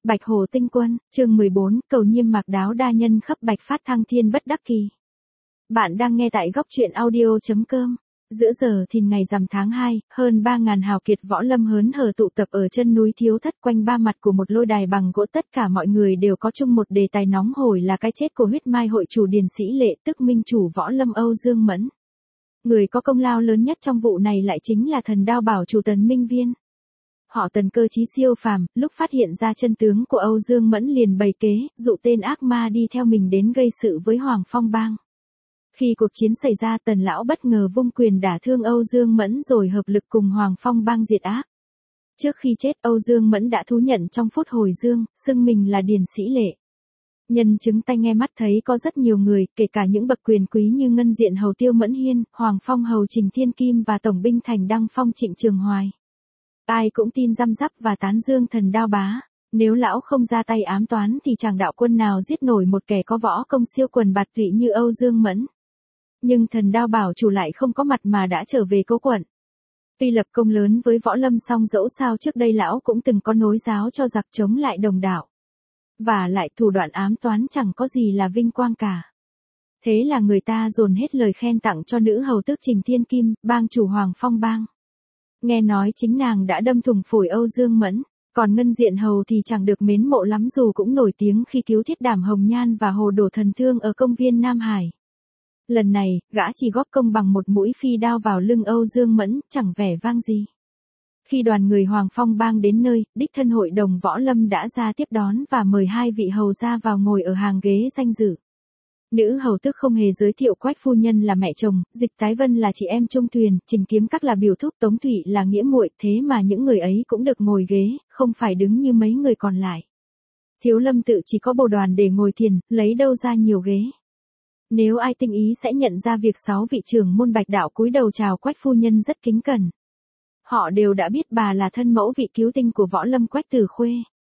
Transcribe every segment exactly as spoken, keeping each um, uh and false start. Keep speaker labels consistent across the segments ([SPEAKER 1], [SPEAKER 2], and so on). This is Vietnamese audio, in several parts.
[SPEAKER 1] Bạch Hồ Tinh Quân, chương mười bốn, cầu nhiêm mạc đáo đa nhân khắp bạch phát thăng thiên bất đắc kỳ. Bạn đang nghe tại góc truyện audio.com. Giữa giờ thìn ngày rằm tháng hai, hơn ba ngàn hào kiệt võ lâm hớn hở tụ tập ở chân núi Thiếu Thất, quanh ba mặt của một lôi đài bằng gỗ, tất cả mọi người đều có chung một đề tài nóng hổi là cái chết của huyết mai hội chủ Điền Sĩ Lệ, tức minh chủ võ lâm Âu Dương Mẫn. Người có công lao lớn nhất trong vụ này lại chính là thần đao bảo chủ Tần Minh Viên. Họ Tần cơ trí siêu phàm, lúc phát hiện ra chân tướng của Âu Dương Mẫn liền bày kế, dụ tên ác ma đi theo mình đến gây sự với Hoàng Phong Bang. Khi cuộc chiến xảy ra, Tần lão bất ngờ vung quyền đả thương Âu Dương Mẫn rồi hợp lực cùng Hoàng Phong Bang diệt ác. Trước khi chết, Âu Dương Mẫn đã thú nhận trong phút hồi dương, xưng mình là Điền Sĩ Lệ. Nhân chứng tai nghe mắt thấy có rất nhiều người, kể cả những bậc quyền quý như Ngân Diện Hầu Tiêu Mẫn Hiên, Hoàng Phong Hầu Trình Thiên Kim và Tổng binh Thành Đăng Phong Trịnh Trường Hoài. Ai cũng tin răm rắp và tán dương thần đao bá. Nếu lão không ra tay ám toán thì chẳng đạo quân nào giết nổi một kẻ có võ công siêu quần bạt tụy như Âu Dương Mẫn. Nhưng thần đao bảo chủ lại không có mặt mà đã trở về Cố Quận. Tuy lập công lớn với võ lâm song dẫu sao trước đây lão cũng từng có nối giáo cho giặc chống lại đồng đạo. Và lại thủ đoạn ám toán chẳng có gì là vinh quang cả. Thế là người ta dồn hết lời khen tặng cho nữ hầu tước Trình Thiên Kim, bang chủ Hoàng Phong Bang. Nghe nói chính nàng đã đâm thủng phổi Âu Dương Mẫn, còn Ngân Diện Hầu thì chẳng được mến mộ lắm dù cũng nổi tiếng khi cứu Thiết Đảm Hồng Nhan và Hồ Đổ Thần Thương ở công viên Nam Hải. Lần này, gã chỉ góp công bằng một mũi phi đao vào lưng Âu Dương Mẫn, chẳng vẻ vang gì. Khi đoàn người Hoàng Phong Bang đến nơi, đích thân hội đồng võ lâm đã ra tiếp đón và mời hai vị hầu ra vào ngồi ở hàng ghế danh dự. Nữ hầu tước không hề giới thiệu Quách phu nhân là mẹ chồng, Dịch Tái Vân là chị em chung thuyền, Trình Kiếm Các là biểu thúc, Tống Thụy là nghĩa muội, thế mà những người ấy cũng được ngồi ghế, không phải đứng như mấy người còn lại. Thiếu Lâm tự chỉ có bồ đoàn để ngồi thiền, lấy đâu ra nhiều ghế. Nếu ai tinh ý sẽ nhận ra việc sáu vị trưởng môn Bạch đạo cúi đầu chào Quách phu nhân rất kính cẩn. Họ đều đã biết bà là thân mẫu vị cứu tinh của võ lâm Quách Tử Khuê.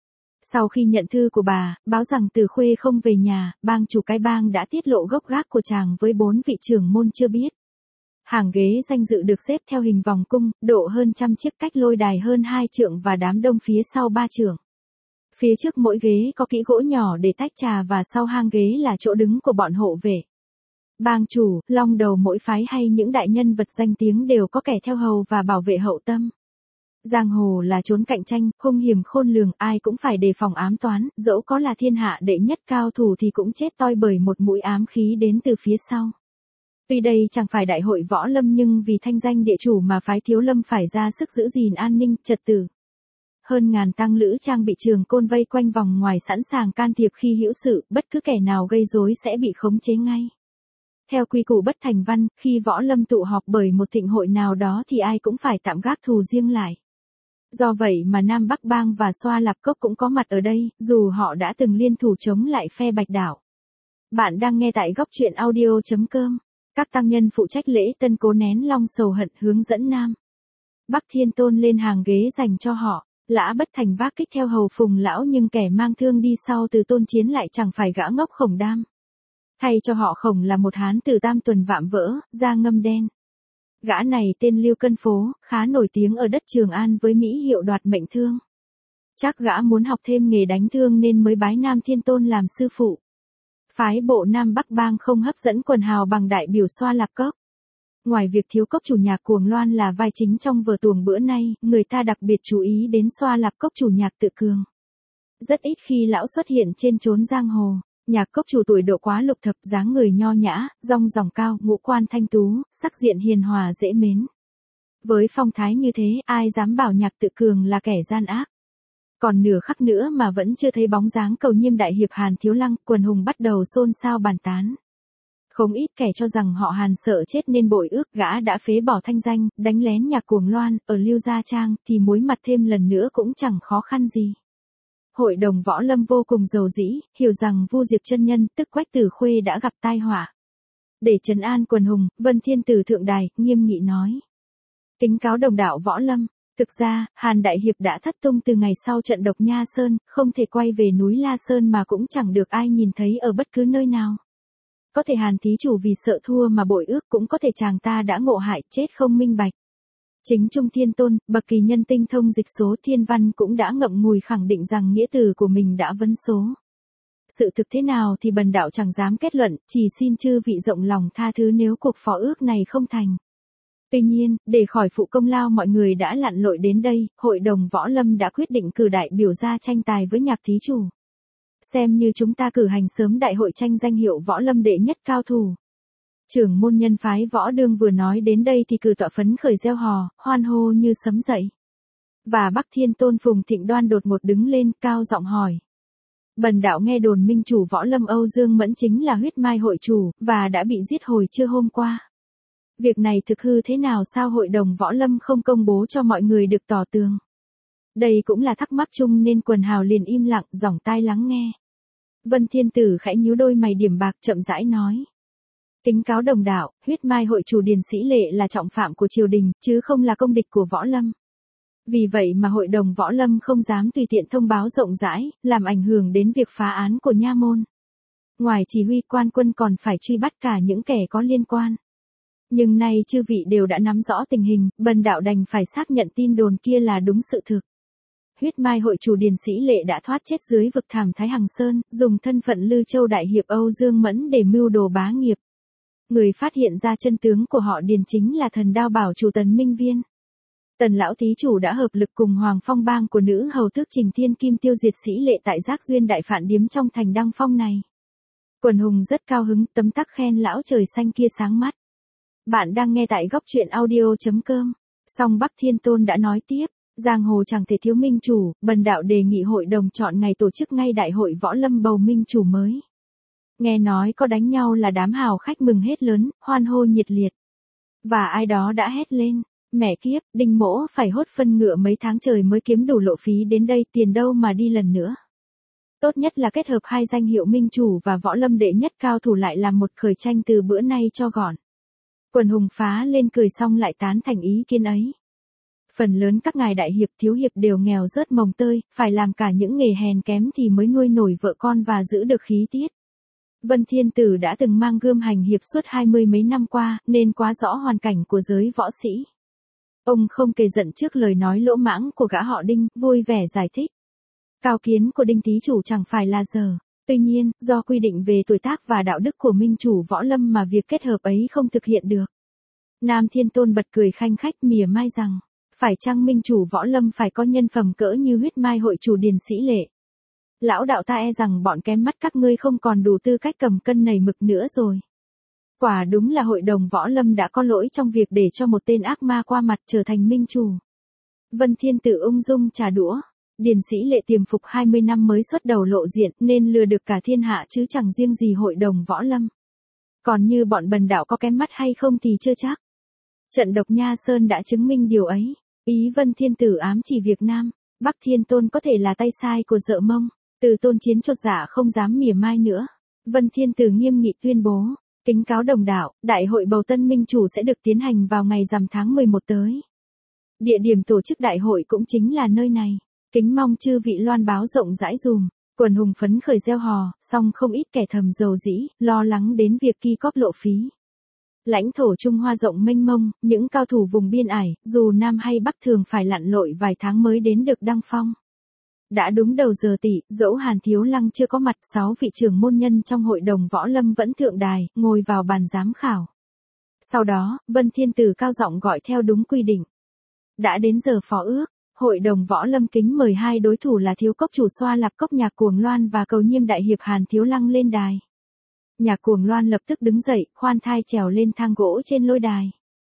[SPEAKER 1] Sau khi nhận thư của bà, báo rằng Tử Khuê không về nhà, bang chủ cái bang đã tiết lộ gốc gác của chàng với bốn vị trưởng môn chưa biết. Hàng ghế danh dự được xếp theo hình vòng cung, độ hơn trăm chiếc, cách lôi đài hơn hai trượng và đám đông phía sau ba trượng. Phía trước mỗi ghế có kỹ gỗ nhỏ để tách trà và sau hang ghế là chỗ đứng của bọn hộ vệ. Bang chủ, long đầu mỗi phái hay những đại nhân vật danh tiếng đều có kẻ theo hầu và bảo vệ hậu tâm. Giang hồ là chốn cạnh tranh, hung hiểm khôn lường, ai cũng phải đề phòng ám toán, dẫu có là thiên hạ đệ nhất cao thủ thì cũng chết toi bởi một mũi ám khí đến từ phía sau. Tuy đây chẳng phải đại hội võ lâm nhưng vì thanh danh địa chủ mà phái Thiếu Lâm phải ra sức giữ gìn an ninh, trật tự. Hơn ngàn tăng lữ trang bị trường côn vây quanh vòng ngoài sẵn sàng can thiệp khi hữu sự, bất cứ kẻ nào gây rối sẽ bị khống chế ngay. Theo quy củ bất thành văn, khi võ lâm tụ họp bởi một thịnh hội nào đó thì ai cũng phải tạm gác thù riêng lại. Do vậy mà Nam Bắc Bang và Xoa Lạp Cốc cũng có mặt ở đây, dù họ đã từng liên thủ chống lại phe Bạch Đạo. Bạn đang nghe tại góc truyện audio.com. Các tăng nhân phụ trách lễ tân cố nén long sầu hận hướng dẫn Nam Bắc Thiên Tôn lên hàng ghế dành cho họ. Lã Bất Thành vác kích theo hầu phùng lão nhưng kẻ mang thương đi sau từ Tôn Chiến lại chẳng phải gã ngốc Khổng Đam. Thay cho họ Khổng là một hán tử tam tuần vạm vỡ, da ngâm đen. Gã này tên Lưu Cân Phố, khá nổi tiếng ở đất Trường An với mỹ hiệu đoạt mệnh thương. Chắc gã muốn học thêm nghề đánh thương nên mới bái Nam Thiên Tôn làm sư phụ. Phái bộ Nam Bắc Bang không hấp dẫn quần hào bằng đại biểu Xoa Lạp Cốc. Ngoài việc thiếu cốc chủ nhạc Cuồng Loan là vai chính trong vở tuồng bữa nay, người ta đặc biệt chú ý đến Xoa Lạp Cốc chủ nhạc Tự Cường. Rất ít khi lão xuất hiện trên chốn giang hồ. Nhạc cốc chủ tuổi độ quá lục thập, dáng người nho nhã, rong ròng cao, ngũ quan thanh tú, sắc diện hiền hòa dễ mến. Với phong thái như thế, ai dám bảo Nhạc Tự Cường là kẻ gian ác. Còn nửa khắc nữa mà vẫn chưa thấy bóng dáng cầu nhiêm đại hiệp Hàn Thiếu Lăng, quần hùng bắt đầu xôn xao bàn tán. Không ít kẻ cho rằng họ Hàn sợ chết nên bội ước, gã đã phế bỏ thanh danh, đánh lén Nhạc Cuồng Loan, ở Lưu Gia Trang, thì muối mặt thêm lần nữa cũng chẳng khó khăn gì. Hội đồng võ lâm vô cùng giàu dĩ, hiểu rằng Vu Diệp chân nhân, tức Quách Tử Khuê đã gặp tai họa. Để trấn an quần hùng, Vân Thiên Tử thượng đài, nghiêm nghị nói. Kính cáo đồng đạo võ lâm, thực ra, Hàn Đại Hiệp đã thất tung từ ngày sau trận độc Nha Sơn, không thể quay về núi La Sơn mà cũng chẳng được ai nhìn thấy ở bất cứ nơi nào. Có thể Hàn thí chủ vì sợ thua mà bội ước, cũng có thể chàng ta đã ngộ hại chết không minh bạch. Chính Trung Thiên Tôn, bậc kỳ nhân tinh thông dịch số thiên văn cũng đã ngậm ngùi khẳng định rằng nghĩa từ của mình đã vấn số. Sự thực thế nào thì bần đạo chẳng dám kết luận, chỉ xin chư vị rộng lòng tha thứ nếu cuộc phó ước này không thành. Tuy nhiên, để khỏi phụ công lao mọi người đã lặn lội đến đây, hội đồng võ lâm đã quyết định cử đại biểu ra tranh tài với Nhạc thí chủ. Xem như chúng ta cử hành sớm đại hội tranh danh hiệu võ lâm đệ nhất cao thủ. Trưởng môn nhân phái võ đương vừa nói đến đây thì cử tọa phấn khởi reo hò, hoan hô như sấm dậy. Và Bắc Thiên Tôn Phùng Thịnh Đoan đột ngột đứng lên cao giọng hỏi. Bần đạo nghe đồn minh chủ võ lâm Âu Dương Mẫn chính là huyết mai hội chủ, và đã bị giết hồi trưa hôm qua. Việc này thực hư thế nào sao hội đồng võ lâm không công bố cho mọi người được tỏ tường? Đây cũng là thắc mắc chung nên quần hào liền im lặng, dòng tai lắng nghe. Vân Thiên Tử khẽ nhíu đôi mày điểm bạc chậm rãi nói. Kính cáo đồng đạo, huyết mai hội chủ Điền Sĩ Lệ là trọng phạm của triều đình, chứ không là công địch của võ lâm. Vì vậy mà hội đồng võ lâm không dám tùy tiện thông báo rộng rãi, làm ảnh hưởng đến việc phá án của nha môn. Ngoài chỉ huy quan quân còn phải truy bắt cả những kẻ có liên quan. Nhưng nay chư vị đều đã nắm rõ tình hình, bần đạo đành phải xác nhận tin đồn kia là đúng sự thực. Huyết mai hội chủ Điền Sĩ Lệ đã thoát chết dưới vực thẳm Thái Hằng Sơn, dùng thân phận Lư Châu đại hiệp Âu Dương Mẫn để mưu đồ bá nghiệp. Người phát hiện ra chân tướng của họ Điền chính là thần đao bảo chủ Tần Minh Viên. Tần lão thí chủ đã hợp lực cùng Hoàng Phong bang của nữ hầu tước Trình Thiên Kim tiêu diệt Sĩ Lệ tại Giác Duyên đại phạn điếm trong thành Đăng Phong này. Quần hùng rất cao hứng, tấm tắc khen lão trời xanh kia sáng mắt. Bạn đang nghe tại góc truyện audio chấm com. Song Bắc Thiên Tôn đã nói tiếp, giang hồ chẳng thể thiếu minh chủ, bần đạo đề nghị hội đồng chọn ngày tổ chức ngay đại hội võ lâm bầu minh chủ mới. Nghe nói có đánh nhau là đám hào khách mừng hết lớn, hoan hô nhiệt liệt. Và ai đó đã hét lên, mẹ kiếp, Đinh Mỗ phải hốt phân ngựa mấy tháng trời mới kiếm đủ lộ phí đến đây, tiền đâu mà đi lần nữa. Tốt nhất là kết hợp hai danh hiệu minh chủ và võ lâm đệ nhất cao thủ lại làm một khởi tranh từ bữa nay cho gọn. Quần hùng phá lên cười xong lại tán thành ý kiến ấy. Phần lớn các ngài đại hiệp thiếu hiệp đều nghèo rớt mồng tơi, phải làm cả những nghề hèn kém thì mới nuôi nổi vợ con và giữ được khí tiết. Vân Thiên Tử đã từng mang gươm hành hiệp suốt hai mươi mấy năm qua, nên quá rõ hoàn cảnh của giới võ sĩ. Ông không kề giận trước lời nói lỗ mãng của gã họ Đinh, vui vẻ giải thích. Cao kiến của Đinh thí chủ chẳng phải là dở. Tuy nhiên, do quy định về tuổi tác và đạo đức của minh chủ võ lâm mà việc kết hợp ấy không thực hiện được. Nam Thiên Tôn bật cười khanh khách mỉa mai rằng, phải chăng minh chủ võ lâm phải có nhân phẩm cỡ như huyết mai hội chủ Điền Sĩ Lệ. Lão đạo ta e rằng bọn kém mắt các ngươi không còn đủ tư cách cầm cân nảy mực nữa rồi. Quả đúng là hội đồng võ lâm đã có lỗi trong việc để cho một tên ác ma qua mặt trở thành minh chủ. Vân Thiên Tử ung dung trả đũa. Điền Sĩ Lệ tiềm phục hai mươi năm mới xuất đầu lộ diện nên lừa được cả thiên hạ chứ chẳng riêng gì hội đồng võ lâm. Còn như bọn bần đạo có kém mắt hay không thì chưa chắc. Trận độc Nha Sơn đã chứng minh điều ấy. Ý Vân Thiên Tử ám chỉ Việt Nam, Bắc Thiên Tôn có thể là tay sai của Dợ Mông. Từ Tôn chiến chột dạ không dám mỉa mai nữa. Vân Thiên Tử nghiêm nghị tuyên bố, kính cáo đồng đạo, đại hội bầu tân minh chủ sẽ được tiến hành vào ngày rằm tháng mười một tới. Địa điểm tổ chức đại hội cũng chính là nơi này. Kính mong chư vị loan báo rộng rãi dùm. Quần hùng phấn khởi reo hò, song không ít kẻ thầm dầu dĩ, lo lắng đến việc ki cóp lộ phí. Lãnh thổ Trung Hoa rộng mênh mông, những cao thủ vùng biên ải, dù Nam hay Bắc thường phải lặn lội vài tháng mới đến được Đăng Phong. Đã đúng đầu giờ tỵ, dẫu Hàn Thiếu Lăng chưa có mặt, sáu vị trưởng môn nhân trong hội đồng võ lâm vẫn thượng đài, ngồi vào bàn giám khảo. Sau đó, Vân Thiên Tử cao giọng gọi theo đúng quy định. Đã đến giờ phó ước, hội đồng võ lâm kính mời hai đối thủ là Thiếu Cốc chủ Xoa Lạp Cốc Nhạc Cuồng Loan và Cầu Nhiêm đại hiệp Hàn Thiếu Lăng lên đài. Nhạc Cuồng Loan lập tức đứng dậy, khoan thai trèo lên thang gỗ trên lôi đài.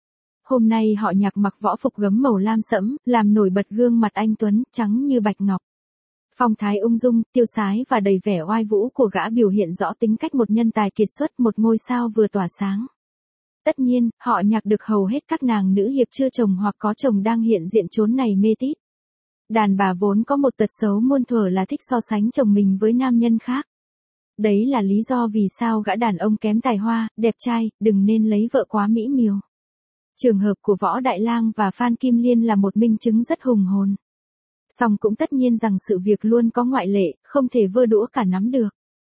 [SPEAKER 1] Hôm nay họ Nhạc mặc võ phục gấm màu lam sẫm, làm nổi bật gương mặt anh tuấn, trắng như bạch ngọc. Phong thái ung dung, tiêu sái và đầy vẻ oai vũ của gã biểu hiện rõ tính cách một nhân tài kiệt xuất, một ngôi sao vừa tỏa sáng. Tất nhiên, họ Nhạc được hầu hết các nàng nữ hiệp chưa chồng hoặc có chồng đang hiện diện chốn này mê tít. Đàn bà vốn có một tật xấu muôn thuở là thích so sánh chồng mình với nam nhân khác. Đấy là lý do vì sao gã đàn ông kém tài hoa, đẹp trai, đừng nên lấy vợ quá mỹ miều. Trường hợp của Võ Đại Lang và Phan Kim Liên là một minh chứng rất hùng hồn. Song cũng tất nhiên rằng sự việc luôn có ngoại lệ, không thể vơ đũa cả nắm được.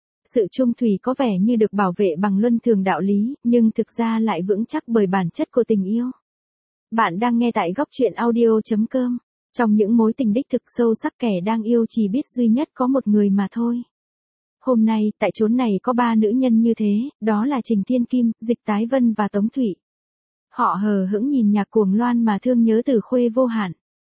[SPEAKER 1] Sự chung thủy có vẻ như được bảo vệ bằng luân thường đạo lý, nhưng thực ra lại vững chắc bởi bản chất của tình yêu. Bạn đang nghe tại góc truyện audio chấm com. Trong những mối tình đích thực sâu sắc, kẻ đang yêu chỉ biết duy nhất có một người mà thôi. Hôm nay, tại chốn này có ba nữ nhân như thế, đó là Trình Thiên Kim, Dịch Tái Vân và Tống Thụy. Họ hờ hững nhìn Nhạc Cuồng Loan mà thương nhớ Từ Khuê vô hạn.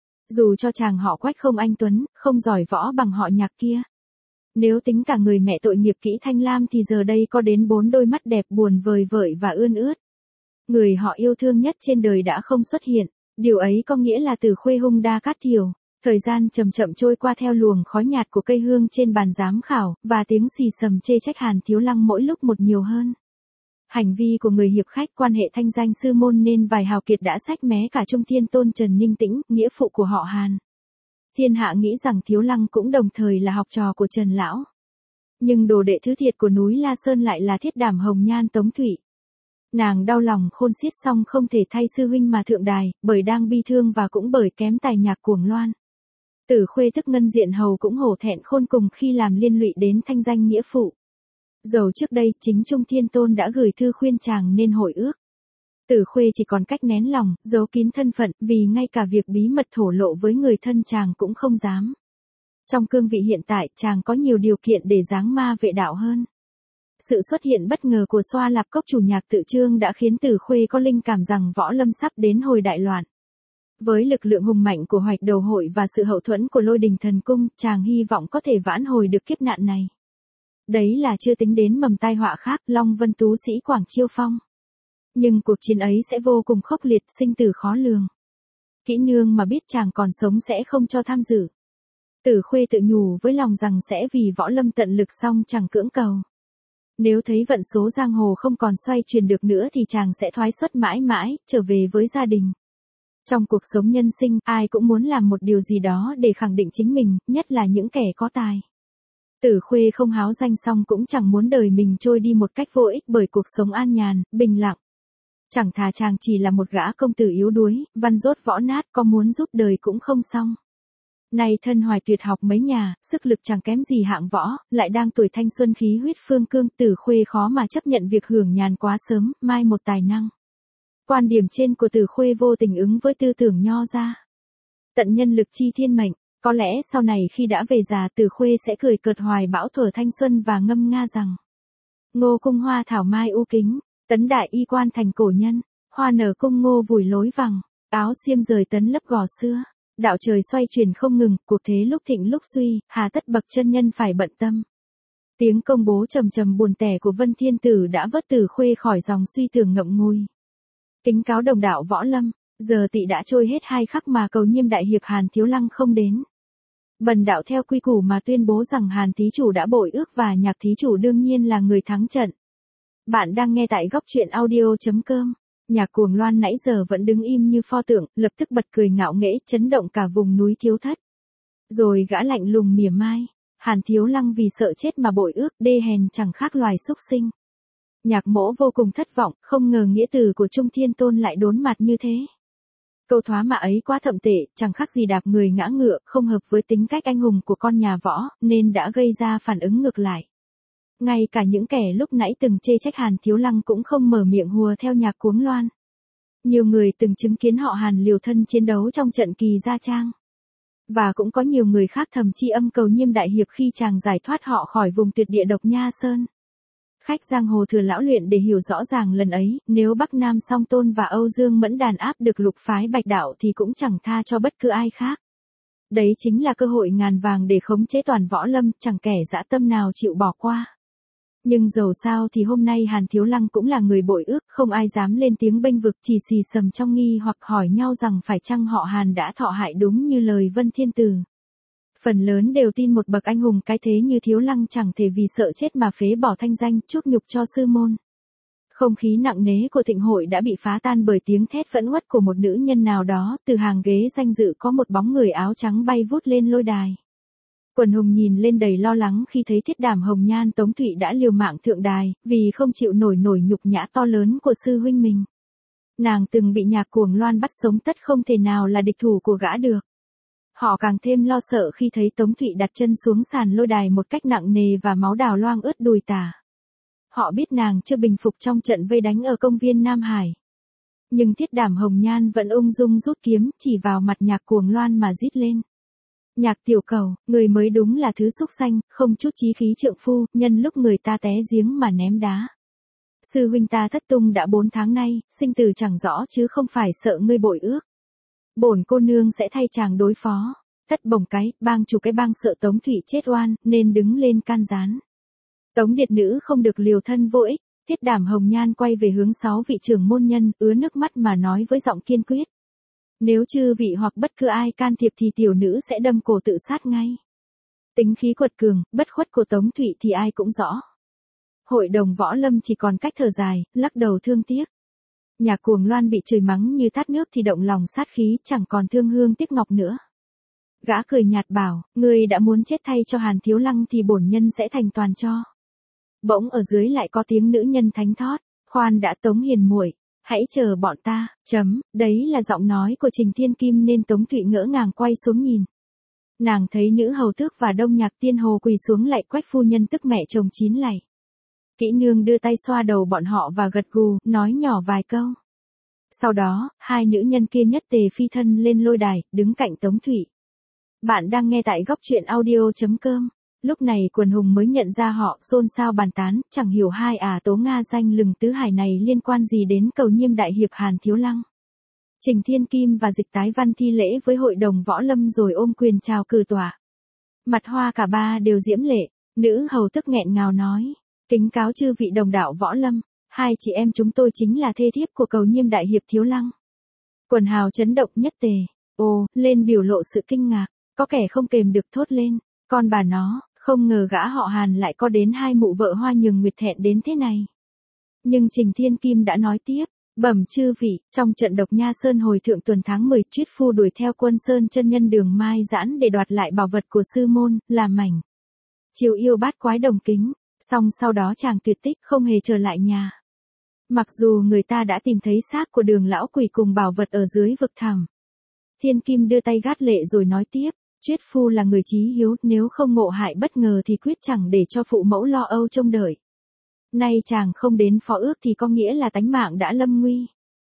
[SPEAKER 1] Dù cho chàng họ Quách không anh tuấn, không giỏi võ bằng họ Nhạc kia. Nếu tính cả người mẹ tội nghiệp Kỷ Thanh Lam thì giờ đây có đến bốn đôi mắt đẹp buồn vời vợi và ươn ướt. Người họ yêu thương nhất trên đời đã không xuất hiện, điều ấy có nghĩa là Từ Khuê hung đa cát thiểu. Thời gian chậm chậm trôi qua theo luồng khói nhạt của cây hương trên bàn giám khảo, và tiếng xì xầm chê trách Hàn Thiếu Lăng mỗi lúc một nhiều hơn. Hành vi của người hiệp khách quan hệ thanh danh sư môn nên vài hào kiệt đã xách mé cả Trung Thiên Tôn Trần Ninh Tĩnh, nghĩa phụ của họ Hàn. Thiên hạ nghĩ rằng Thiếu Lăng cũng đồng thời là học trò của Trần Lão. Nhưng đồ đệ thứ thiệt của núi La Sơn lại là Thiết Đảm Hồng Nhan Tống Thụy. Nàng đau lòng khôn xiết xong không thể thay sư huynh mà thượng đài, bởi đang bi thương và cũng bởi kém tài Nhạc Cuồng Loan. Tử Khuê tức Ngân Diện Hầu cũng hổ thẹn khôn cùng khi làm liên lụy đến thanh danh nghĩa phụ. Dầu trước đây chính Trung Thiên Tôn đã gửi thư khuyên chàng nên hội ước. Tử Khuê chỉ còn cách nén lòng, giấu kín thân phận, vì ngay cả việc bí mật thổ lộ với người thân chàng cũng không dám. Trong cương vị hiện tại, chàng có nhiều điều kiện để giáng ma vệ đạo hơn. Sự xuất hiện bất ngờ của Xoa Lạp Cốc chủ Nhạc Tự Trương đã khiến Tử Khuê có linh cảm rằng võ lâm sắp đến hồi đại loạn. Với lực lượng hùng mạnh của Hoạch Đầu Hội và sự hậu thuẫn của Lôi Đình Thần Cung, chàng hy vọng có thể vãn hồi được kiếp nạn này. Đấy là chưa tính đến mầm tai họa khác, Long Vân Tú sĩ Quảng Chiêu Phong. Nhưng cuộc chiến ấy sẽ vô cùng khốc liệt, sinh tử khó lường. Kỹ nương mà biết chàng còn sống sẽ không cho tham dự. Tử Khuê tự nhủ với lòng rằng sẽ vì võ lâm tận lực xong chẳng cưỡng cầu. Nếu thấy vận số giang hồ không còn xoay chuyển được nữa thì chàng sẽ thoái xuất mãi mãi, trở về với gia đình. Trong cuộc sống nhân sinh, ai cũng muốn làm một điều gì đó để khẳng định chính mình, nhất là những kẻ có tài. Tử Khuê không háo danh xong cũng chẳng muốn đời mình trôi đi một cách vô ích bởi cuộc sống an nhàn, bình lặng. Chẳng thà chàng chỉ là một gã công tử yếu đuối, văn dốt võ nát, có muốn giúp đời cũng không xong. Này thân hoài tuyệt học mấy nhà, sức lực chẳng kém gì hạng võ, lại đang tuổi thanh xuân khí huyết phương cương, Tử Khuê khó mà chấp nhận việc hưởng nhàn quá sớm, mai một tài năng. Quan điểm trên của Tử Khuê vô tình ứng với tư tưởng Nho gia. Tận nhân lực chi thiên mệnh, có lẽ sau này khi đã về già Tử Khuê sẽ cười cợt hoài bão thuở thanh xuân và ngâm nga rằng: Ngô cung hoa thảo mai u kính, tấn đại y quan thành cổ nhân, hoa nở cung ngô vùi lối vằng, áo xiêm rời tấn lấp gò xưa. Đạo trời xoay chuyển không ngừng, cuộc thế lúc thịnh lúc suy, hà tất bậc chân nhân phải bận tâm. Tiếng công bố trầm trầm buồn tẻ của Vân Thiên Tử đã vớt Tử Khuê khỏi dòng suy tưởng ngậm ngùi. Kính cáo đồng đạo võ lâm, giờ tỵ đã trôi hết hai khắc mà cầu nhiêm đại hiệp Hàn Thiếu Lăng không đến. Bần đạo theo quy củ mà tuyên bố rằng Hàn thí chủ đã bội ước và Nhạc thí chủ đương nhiên là người thắng trận. Bạn đang nghe tại góc truyện audio chấm com. Nhạc Cuồng Loan nãy giờ vẫn đứng im như pho tượng, lập tức bật cười ngạo nghễ, chấn động cả vùng núi Thiếu Thất. Rồi gã lạnh lùng mỉa mai: Hàn Thiếu Lăng vì sợ chết mà bội ước, đê hèn chẳng khác loài súc sinh. Nhạc Mỗ vô cùng thất vọng, không ngờ nghĩa từ của Trung Thiên Tôn lại đốn mặt như thế. Câu thoá mạ ấy quá thậm tệ, chẳng khác gì đạp người ngã ngựa, không hợp với tính cách anh hùng của con nhà võ, nên đã gây ra phản ứng ngược lại. Ngay cả những kẻ lúc nãy từng chê trách Hàn Thiếu Lăng cũng không mở miệng hùa theo Nhạc Cuồng Loan. Nhiều người từng chứng kiến họ Hàn liều thân chiến đấu trong trận Kỳ Gia Trang. Và cũng có nhiều người khác thầm tri âm cầu nhiêm đại hiệp khi chàng giải thoát họ khỏi vùng tuyệt địa độc Nha Sơn. Khách giang hồ thừa lão luyện để hiểu rõ ràng lần ấy, nếu Bắc Nam Song Tôn và Âu Dương Mẫn đàn áp được lục phái Bạch Đạo thì cũng chẳng tha cho bất cứ ai khác. Đấy chính là cơ hội ngàn vàng để khống chế toàn võ lâm, chẳng kẻ dã tâm nào chịu bỏ qua. Nhưng dầu sao thì hôm nay Hàn Thiếu Lăng cũng là người bội ước, không ai dám lên tiếng bênh vực, chỉ xì xầm trong nghi hoặc hỏi nhau rằng phải chăng họ Hàn đã thọ hại đúng như lời Vân Thiên Tử. Phần lớn đều tin một bậc anh hùng cái thế như Thiếu Lăng chẳng thể vì sợ chết mà phế bỏ thanh danh, chuốc nhục cho sư môn. Không khí nặng nề của thịnh hội đã bị phá tan bởi tiếng thét phẫn uất của một nữ nhân nào đó, từ hàng ghế danh dự có một bóng người áo trắng bay vút lên lôi đài. Quần hùng nhìn lên đầy lo lắng khi thấy Thiết Đảm Hồng Nhan Tống Thụy đã liều mạng thượng đài, vì không chịu nổi nổi nhục nhã to lớn của sư huynh mình. Nàng từng bị Nhạc Cuồng Loan bắt sống, tất không thể nào là địch thủ của gã được. Họ càng thêm lo sợ khi thấy Tống Thụy đặt chân xuống sàn lôi đài một cách nặng nề và máu đào loang ướt đùi tả. Họ biết nàng chưa bình phục trong trận vây đánh ở công viên Nam Hải. Nhưng Thiết Đảm Hồng Nhan vẫn ung dung rút kiếm chỉ vào mặt Nhạc Cuồng Loan mà rít lên. Nhạc tiểu cầu, người mới đúng là thứ xúc xanh, không chút chí khí trượng phu, nhân lúc người ta té giếng mà ném đá. Sư huynh ta thất tung đã bốn tháng nay, sinh tử chẳng rõ chứ không phải sợ ngươi bội ước. Bổn cô nương sẽ thay chàng đối phó. Thất bồng cái, bang chủ cái bang sợ Tống Thụy chết oan, nên đứng lên can gián. Tống điệt nữ không được liều thân vô ích. Thiết Đảm Hồng Nhan quay về hướng sáu vị trưởng môn nhân, ứa nước mắt mà nói với giọng kiên quyết. Nếu chư vị hoặc bất cứ ai can thiệp thì tiểu nữ sẽ đâm cổ tự sát ngay. Tính khí quật cường, bất khuất của Tống Thụy thì ai cũng rõ. Hội đồng võ lâm chỉ còn cách thở dài, lắc đầu thương tiếc. Nhạc Cuồng Loan bị chửi mắng như thác nước thì động lòng sát khí, chẳng còn thương hương tiếc ngọc nữa. Gã cười nhạt bảo, ngươi đã muốn chết thay cho Hàn Thiếu Lăng thì bổn nhân sẽ thành toàn cho. Bỗng ở dưới lại có tiếng nữ nhân thánh thót, khoan đã Tống hiền muội, hãy chờ bọn ta, chấm, đấy là giọng nói của Trình Thiên Kim nên Tống Thụy ngỡ ngàng quay xuống nhìn. Nàng thấy nữ hầu tước và đông nhạc tiên hồ quỳ xuống lạy Quách phu nhân tức mẹ chồng chín lạy. Kỹ nương đưa tay xoa đầu bọn họ và gật gù, nói nhỏ vài câu. Sau đó, hai nữ nhân kia nhất tề phi thân lên lôi đài, đứng cạnh Tống Thụy. Bạn đang nghe tại góc truyện audio chấm com. Lúc này quần hùng mới nhận ra họ xôn xao bàn tán, chẳng hiểu hai ả tố Nga danh lừng tứ hải này liên quan gì đến cầu nhiêm đại hiệp Hàn Thiếu Lăng. Trình Thiên Kim và Dịch Tái Văn thi lễ với hội đồng võ lâm rồi ôm quyền chào cử tọa. Mặt hoa cả ba đều diễm lệ, nữ hầu tức nghẹn ngào nói. Kính cáo chư vị đồng đạo võ lâm, hai chị em chúng tôi chính là thê thiếp của cầu nhiêm đại hiệp Thiếu Lăng. Quần hào chấn động nhất tề, ồ, lên biểu lộ sự kinh ngạc, có kẻ không kềm được thốt lên, con bà nó, không ngờ gã họ Hàn lại có đến hai mụ vợ Hoa Nhường Nguyệt thẹn đến thế này. Nhưng Trình Thiên Kim đã nói tiếp, bẩm chư vị, trong trận độc Nha Sơn hồi thượng tuần tháng mười, Triết Phu đuổi theo Quân Sơn chân nhân Đường Mai Giãn để đoạt lại bảo vật của sư môn, là mảnh chiều yêu bát quái đồng kính. Xong sau đó chàng tuyệt tích không hề trở lại nhà. Mặc dù người ta đã tìm thấy xác của Đường lão quỷ cùng bảo vật ở dưới vực thẳm. Thiên Kim đưa tay gắt lệ rồi nói tiếp, Triết Phu là người chí hiếu, nếu không ngộ hại bất ngờ thì quyết chẳng để cho phụ mẫu lo âu trông đợi. Nay chàng không đến phó ước thì có nghĩa là tánh mạng đã lâm nguy.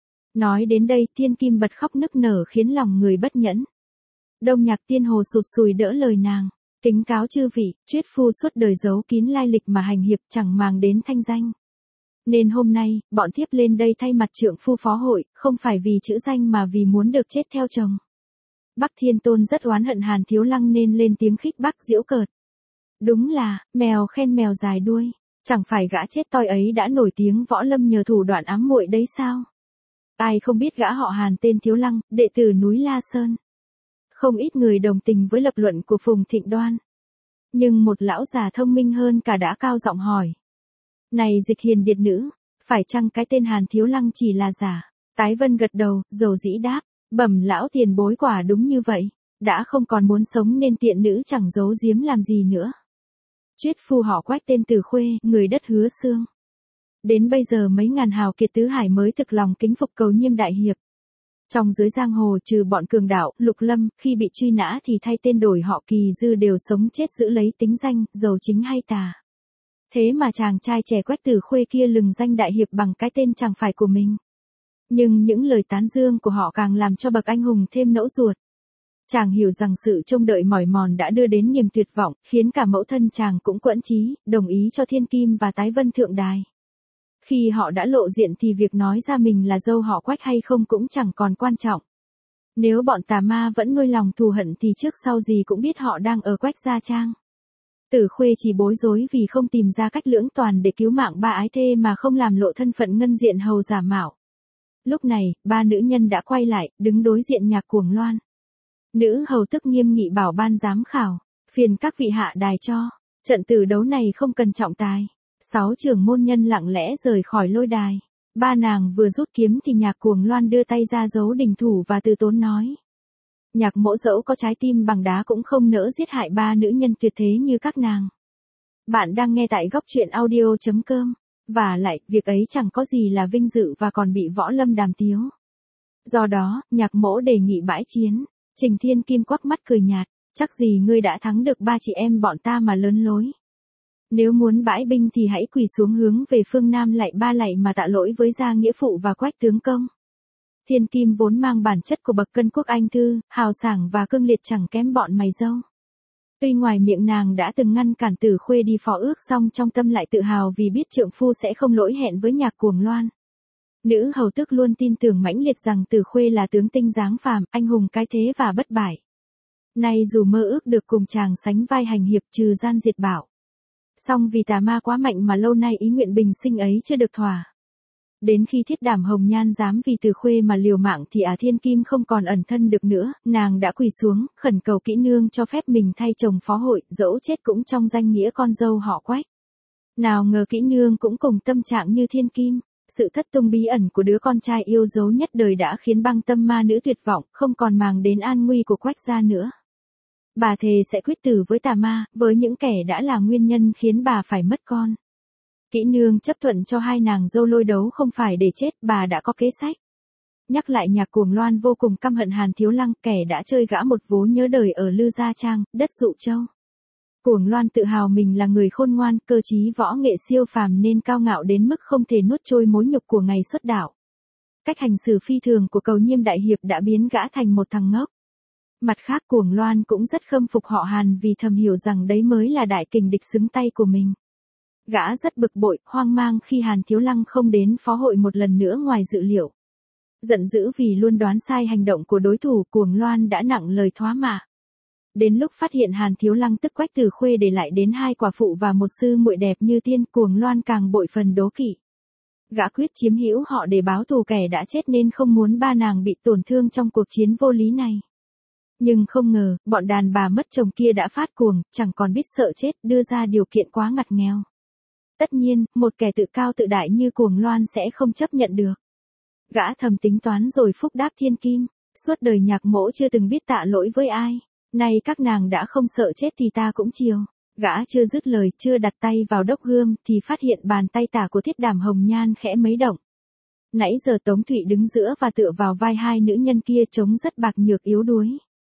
[SPEAKER 1] Nói đến đây Thiên Kim bật khóc nức nở khiến lòng người bất nhẫn. Đông nhạc tiên hồ sụt sùi đỡ lời nàng. Kính cáo chư vị, Triết Phu suốt đời giấu kín lai lịch mà hành hiệp chẳng màng đến thanh danh. Nên hôm nay, bọn thiếp lên đây thay mặt trượng phu phó hội, không phải vì chữ danh mà vì muốn được chết theo chồng. Bắc Thiên Tôn rất oán hận Hàn Thiếu Lăng nên lên tiếng khích bác giễu cợt. Đúng là, mèo khen mèo dài đuôi, chẳng phải gã chết toi ấy đã nổi tiếng võ lâm nhờ thủ đoạn ám muội đấy sao? Ai không biết gã họ Hàn tên Thiếu Lăng, đệ tử núi La Sơn. Không ít người đồng tình với lập luận của Phùng Thịnh Đoan. Nhưng một lão già thông minh hơn cả đã cao giọng hỏi. Này Dịch Hiền điệt nữ, phải chăng cái tên Hàn Thiếu Lăng chỉ là giả? Tái Vân gật đầu, dầu dĩ đáp, bẩm lão tiền bối quả đúng như vậy, đã không còn muốn sống nên tiện nữ chẳng giấu giếm làm gì nữa. Triết Phu họ Quách tên Từ Khuê, người đất Hứa Xương. Đến bây giờ mấy ngàn hào kiệt tứ hải mới thực lòng kính phục cầu nhiêm đại hiệp. Trong giới giang hồ trừ bọn cường đạo, Lục Lâm, khi bị truy nã thì thay tên đổi họ Kỳ Dư đều sống chết giữ lấy tính danh, giàu chính hay tà. Thế mà chàng trai trẻ Quách Tử Khuê kia lừng danh đại hiệp bằng cái tên chẳng phải của mình. Nhưng những lời tán dương của họ càng làm cho bậc anh hùng thêm nẫu ruột. Chàng hiểu rằng sự trông đợi mỏi mòn đã đưa đến niềm tuyệt vọng, khiến cả mẫu thân chàng cũng quẫn chí, đồng ý cho Thiên Kim và Tái Vân thượng đài. Khi họ đã lộ diện thì việc nói ra mình là dâu họ Quách hay không cũng chẳng còn quan trọng. Nếu bọn tà ma vẫn nuôi lòng thù hận thì trước sau gì cũng biết họ đang ở Quách gia trang. Tử Khuê chỉ bối rối vì không tìm ra cách lưỡng toàn để cứu mạng ba ái thê mà không làm lộ thân phận ngân diện hầu giả mạo. Lúc này, ba nữ nhân đã quay lại, đứng đối diện Nhạc Cuồng Loan. Nữ hầu tức nghiêm nghị bảo ban giám khảo, phiền các vị hạ đài cho, trận tử đấu này không cần trọng tài. Sáu trưởng môn nhân lặng lẽ rời khỏi lôi đài. Ba nàng vừa rút kiếm thì Nhạc Cuồng Loan đưa tay ra giấu đình thủ và từ tốn nói. Nhạc mỗ dẫu có trái tim bằng đá cũng không nỡ giết hại ba nữ nhân tuyệt thế như các nàng. Bạn đang nghe tại góc truyện audio chấm com. Và lại, việc ấy chẳng có gì là vinh dự và còn bị võ lâm đàm tiếu. Do đó, Nhạc mỗ đề nghị bãi chiến. Trình Thiên Kim quắc mắt cười nhạt, chắc gì ngươi đã thắng được ba chị em bọn ta mà lớn lối. Nếu muốn bãi binh thì hãy quỳ xuống hướng về phương Nam lạy ba lạy mà tạ lỗi với gia nghĩa phụ và Quách tướng công. Thiên kim vốn mang bản chất của bậc cân quốc anh thư, hào sảng và cương liệt chẳng kém bọn mày dâu. Tuy ngoài miệng nàng đã từng ngăn cản Tử Khuê đi phó ước, song trong tâm lại tự hào vì biết trượng phu sẽ không lỗi hẹn với Nhạc Cuồng Loan. Nữ hầu tước luôn tin tưởng mãnh liệt rằng Tử Khuê là tướng tinh dáng phàm, anh hùng cái thế và bất bại. Nay dù mơ ước được cùng chàng sánh vai hành hiệp trừ gian diệt bạo, song vì tà ma quá mạnh mà lâu nay ý nguyện bình sinh ấy chưa được thỏa. Đến khi Thiết Đảm Hồng Nhan dám vì Tử Khuê mà liều mạng thì Ả Thiên Kim không còn ẩn thân được nữa, nàng đã quỳ xuống, khẩn cầu kỹ nương cho phép mình thay chồng phó hội, dẫu chết cũng trong danh nghĩa con dâu họ Quách. Nào ngờ kỹ nương cũng cùng tâm trạng như Thiên Kim, sự thất tung bí ẩn của đứa con trai yêu dấu nhất đời đã khiến băng tâm ma nữ tuyệt vọng, không còn màng đến an nguy của Quách gia nữa. Bà thề sẽ quyết tử với tà ma, với những kẻ đã là nguyên nhân khiến bà phải mất con. Kỹ nương chấp thuận cho hai nàng dâu lôi đấu không phải để chết, bà đã có kế sách. Nhắc lại Nhạc Cuồng Loan vô cùng căm hận Hàn Thiếu Lăng, kẻ đã chơi gã một vố nhớ đời ở Lư Gia Trang, đất Dụ Châu. Cuồng Loan tự hào mình là người khôn ngoan, cơ trí võ nghệ siêu phàm nên cao ngạo đến mức không thể nuốt trôi mối nhục của ngày xuất đạo. Cách hành xử phi thường của Cầu Nhiêm đại hiệp đã biến gã thành một thằng ngốc. Mặt khác Cuồng Loan cũng rất khâm phục họ Hàn vì thầm hiểu rằng đấy mới là đại kình địch xứng tay của mình. Gã rất bực bội, hoang mang khi Hàn Thiếu Lăng không đến phó hội một lần nữa ngoài dự liệu. Giận dữ vì luôn đoán sai hành động của đối thủ, Cuồng Loan đã nặng lời thoá mạ. Đến lúc phát hiện Hàn Thiếu Lăng tức Quách Tử Khuê để lại đến hai quả phụ và một sư muội đẹp như tiên, Cuồng Loan càng bội phần đố kỵ. Gã quyết chiếm hữu họ để báo thù kẻ đã chết nên không muốn ba nàng bị tổn thương trong cuộc chiến vô lý này. Nhưng không ngờ, bọn đàn bà mất chồng kia đã phát cuồng, chẳng còn biết sợ chết, đưa ra điều kiện quá ngặt nghèo. Tất nhiên, một kẻ tự cao tự đại như Cuồng Loan sẽ không chấp nhận được. Gã thầm tính toán rồi phúc đáp Thiên Kim, suốt đời Nhạc mỗ chưa từng biết tạ lỗi với ai, nay các nàng đã không sợ chết thì ta cũng chiều. Gã chưa dứt lời, chưa đặt tay vào đốc gươm thì phát hiện bàn tay tả của Thiết Đảm Hồng Nhan khẽ mấy động. Nãy giờ Tống Thụy đứng giữa và tựa vào vai hai nữ nhân kia trông rất bạc nhược yếu đuối.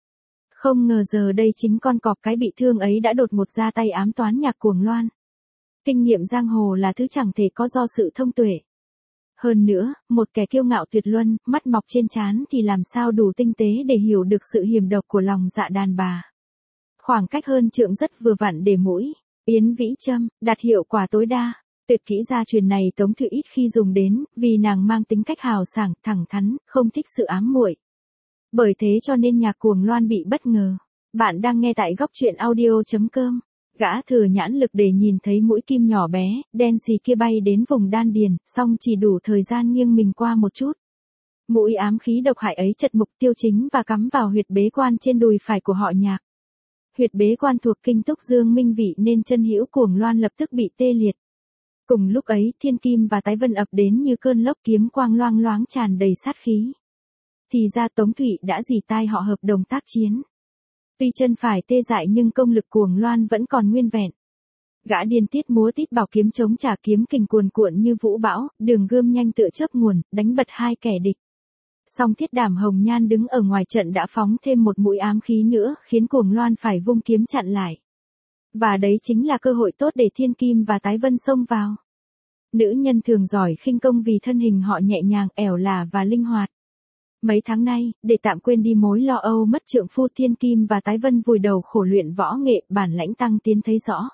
[SPEAKER 1] Không ngờ giờ đây chính con cọp cái bị thương ấy đã đột ngột ra tay ám toán Nhạc Cuồng Loan. Kinh nghiệm giang hồ là thứ chẳng thể có do sự thông tuệ. Hơn nữa, một kẻ kiêu ngạo tuyệt luân, mắt mọc trên trán thì làm sao đủ tinh tế để hiểu được sự hiểm độc của lòng dạ đàn bà. Khoảng cách hơn trượng rất vừa vặn để mũi, yến vĩ châm, đạt hiệu quả tối đa. Tuyệt kỹ gia truyền này Tống Thụy ít khi dùng đến, vì nàng mang tính cách hào sảng, thẳng thắn, không thích sự ám muội. Bởi thế cho nên Nhạc Cuồng Loan bị bất ngờ. Bạn đang nghe tại góc truyện audio chấm com. Gã thừa nhãn lực để nhìn thấy mũi kim nhỏ bé, đen xì kia bay đến vùng đan điền, song chỉ đủ thời gian nghiêng mình qua một chút. Mũi ám khí độc hại ấy chật mục tiêu chính và cắm vào huyệt bế quan trên đùi phải của họ Nhạc. Huyệt bế quan thuộc kinh túc dương minh vị nên chân hữu Cuồng Loan lập tức bị tê liệt. Cùng lúc ấy, Thiên Kim và Tái Vân ập đến như cơn lốc, kiếm quang loang loáng tràn đầy sát khí. Thì ra Tống Thụy đã dì tai họ hợp đồng tác chiến. Tuy chân phải tê dại nhưng công lực Cuồng Loan vẫn còn nguyên vẹn. Gã điên tiết múa tít bảo kiếm chống trả, kiếm kình cuồn cuộn như vũ bão, đường gươm nhanh tựa chớp nguồn, đánh bật hai kẻ địch. Song Thiết Đảm Hồng Nhan đứng ở ngoài trận đã phóng thêm một mũi ám khí nữa, khiến Cuồng Loan phải vung kiếm chặn lại. Và đấy chính là cơ hội tốt để Thiên Kim và Tái Vân xông vào. Nữ nhân thường giỏi khinh công vì thân hình họ nhẹ nhàng, ẻo lả và linh hoạt. Mấy tháng nay, để tạm quên đi mối lo âu mất trượng phu, Thiên Kim và Tái Vân vùi đầu khổ luyện võ nghệ, bản lãnh tăng tiến thấy rõ.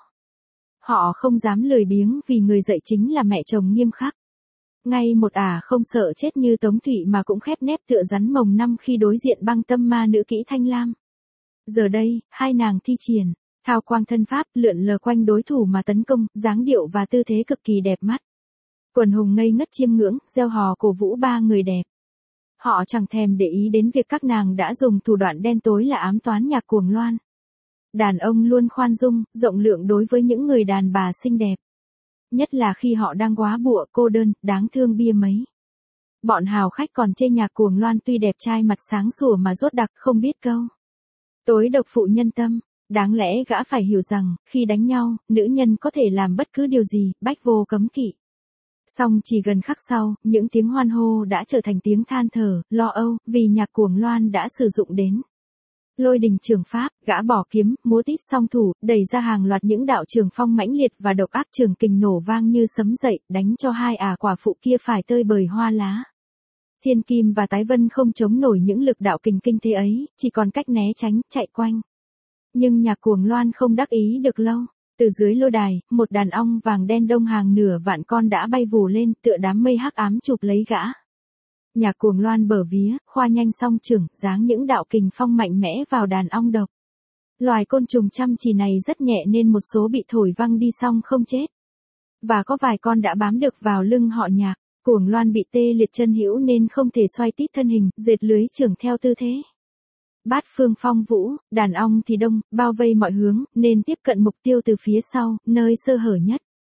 [SPEAKER 1] Họ không dám lười biếng vì người dạy chính là mẹ chồng nghiêm khắc. Ngay một ả không sợ chết như Tống Thụy mà cũng khép nép tựa rắn mồng năm khi đối diện băng tâm ma nữ kỹ Thanh Lam. Giờ đây, hai nàng thi triển, thao quang thân pháp, lượn lờ quanh đối thủ mà tấn công, dáng điệu và tư thế cực kỳ đẹp mắt. Quần hùng ngây ngất chiêm ngưỡng, reo hò cổ vũ ba người đẹp. Họ chẳng thèm để ý đến việc các nàng đã dùng thủ đoạn đen tối là ám toán Nhạc Cuồng Loan. Đàn ông luôn khoan dung, rộng lượng đối với những người đàn bà xinh đẹp. Nhất là khi họ đang góa bụa, cô đơn, đáng thương bia mấy. Bọn hào khách còn chê Nhạc Cuồng Loan tuy đẹp trai mặt sáng sủa mà rốt đặc, không biết câu tối độc phụ nhân tâm. Đáng lẽ gã phải hiểu rằng, khi đánh nhau, nữ nhân có thể làm bất cứ điều gì, bách vô cấm kỵ. Song chỉ gần khắc sau, những tiếng hoan hô đã trở thành tiếng than thở, lo âu, vì Nhạc Cuồng Loan đã sử dụng đến Lôi Đình Trường Pháp. Gã bỏ kiếm, múa tít song thủ, đẩy ra hàng loạt những đạo trường phong mãnh liệt và độc ác, trường kình nổ vang như sấm dậy, đánh cho hai ả quả phụ kia phải tơi bời hoa lá. Thiên Kim và Tái Vân không chống nổi những lực đạo kình kinh thế ấy, chỉ còn cách né tránh, chạy quanh. Nhưng Nhạc Cuồng Loan không đắc ý được lâu. Từ dưới lô đài, một đàn ong vàng đen đông hàng nửa vạn con đã bay vù lên, tựa đám mây hắc ám chụp lấy gã. Nhạc Cuồng Loan bở vía, khoa nhanh song chưởng, giáng những đạo kình phong mạnh mẽ vào đàn ong độc. Loài côn trùng chăm chỉ này rất nhẹ nên một số bị thổi văng đi xong không chết. Và có vài con đã bám được vào lưng họ Nhạc. Cuồng Loan bị tê liệt chân hữu nên không thể xoay tít thân hình, dệt lưới trưởng theo tư thế. Bát phương phong vũ, đàn ong thì đông, bao vây mọi hướng, nên tiếp cận mục tiêu từ phía sau, nơi sơ hở nhất.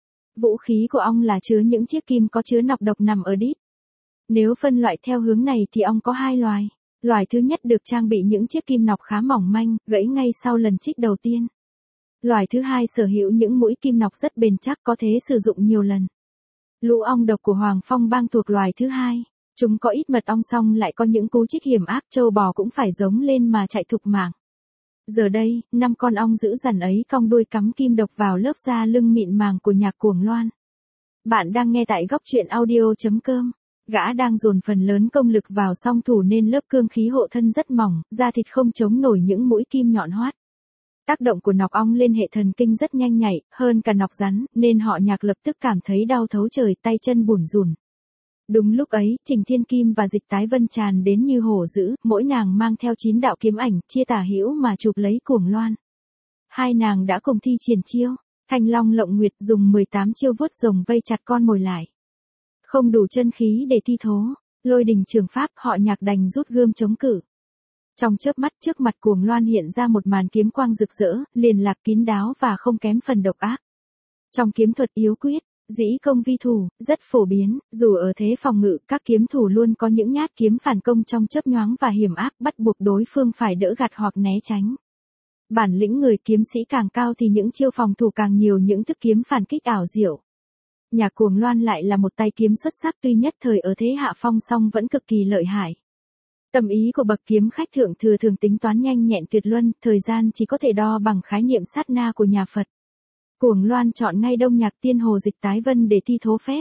[SPEAKER 1] Vũ khí của ong là chứa những chiếc kim có chứa nọc độc nằm ở đít. Nếu phân loại theo hướng này thì ong có hai loài. Loài thứ nhất được trang bị những chiếc kim nọc khá mỏng manh, gãy ngay sau lần chích đầu tiên. Loài thứ hai sở hữu những mũi kim nọc rất bền chắc có thể sử dụng nhiều lần. Lũ ong độc của Hoàng Phong bang thuộc loài thứ hai. Chúng có ít mật ong song lại có những cú chích hiểm ác, trâu bò cũng phải giống lên mà chạy thục mạng. Giờ đây, năm con ong dữ dằn ấy cong đuôi cắm kim độc vào lớp da lưng mịn màng của Nhạc Cuồng Loan. Bạn đang nghe tại góc truyện audio chấm com. Gã đang dồn phần lớn công lực vào song thủ nên lớp cương khí hộ thân rất mỏng, da thịt không chống nổi những mũi kim nhọn hoắt. Tác động của nọc ong lên hệ thần kinh rất nhanh nhạy, hơn cả nọc rắn, nên họ Nhạc lập tức cảm thấy đau thấu trời, tay chân bủn rủn. Đúng lúc ấy, Trình Thiên Kim và Dịch Tái Vân tràn đến như hổ dữ, mỗi nàng mang theo chín đạo kiếm ảnh, chia tả hữu mà chụp lấy Cuồng Loan. Hai nàng đã cùng thi triển chiêu, Thanh Long Lộng Nguyệt, dùng mười tám chiêu vuốt rồng vây chặt con mồi lại. Không đủ chân khí để thi thố, Lôi Đình Trường Pháp, họ Nhạc đành rút gươm chống cự. Trong chớp mắt trước mặt Cuồng Loan hiện ra một màn kiếm quang rực rỡ, liền lạc kín đáo và không kém phần độc ác. Trong kiếm thuật yếu quyết, dĩ công vi thủ, rất phổ biến, dù ở thế phòng ngự, các kiếm thủ luôn có những nhát kiếm phản công trong chớp nhoáng và hiểm ác, bắt buộc đối phương phải đỡ gạt hoặc né tránh. Bản lĩnh người kiếm sĩ càng cao thì những chiêu phòng thủ càng nhiều, những thức kiếm phản kích ảo diệu. Nhạc Cuồng Loan lại là một tay kiếm xuất sắc, tuy nhất thời ở thế hạ phong song vẫn cực kỳ lợi hại. Tâm ý của bậc kiếm khách thượng thừa thường tính toán nhanh nhẹn tuyệt luân, thời gian chỉ có thể đo bằng khái niệm sát na của nhà Phật. Cuồng Loan chọn ngay Đông Nhạc Tiên Hồ Dịch Tái Vân để thi thố phép.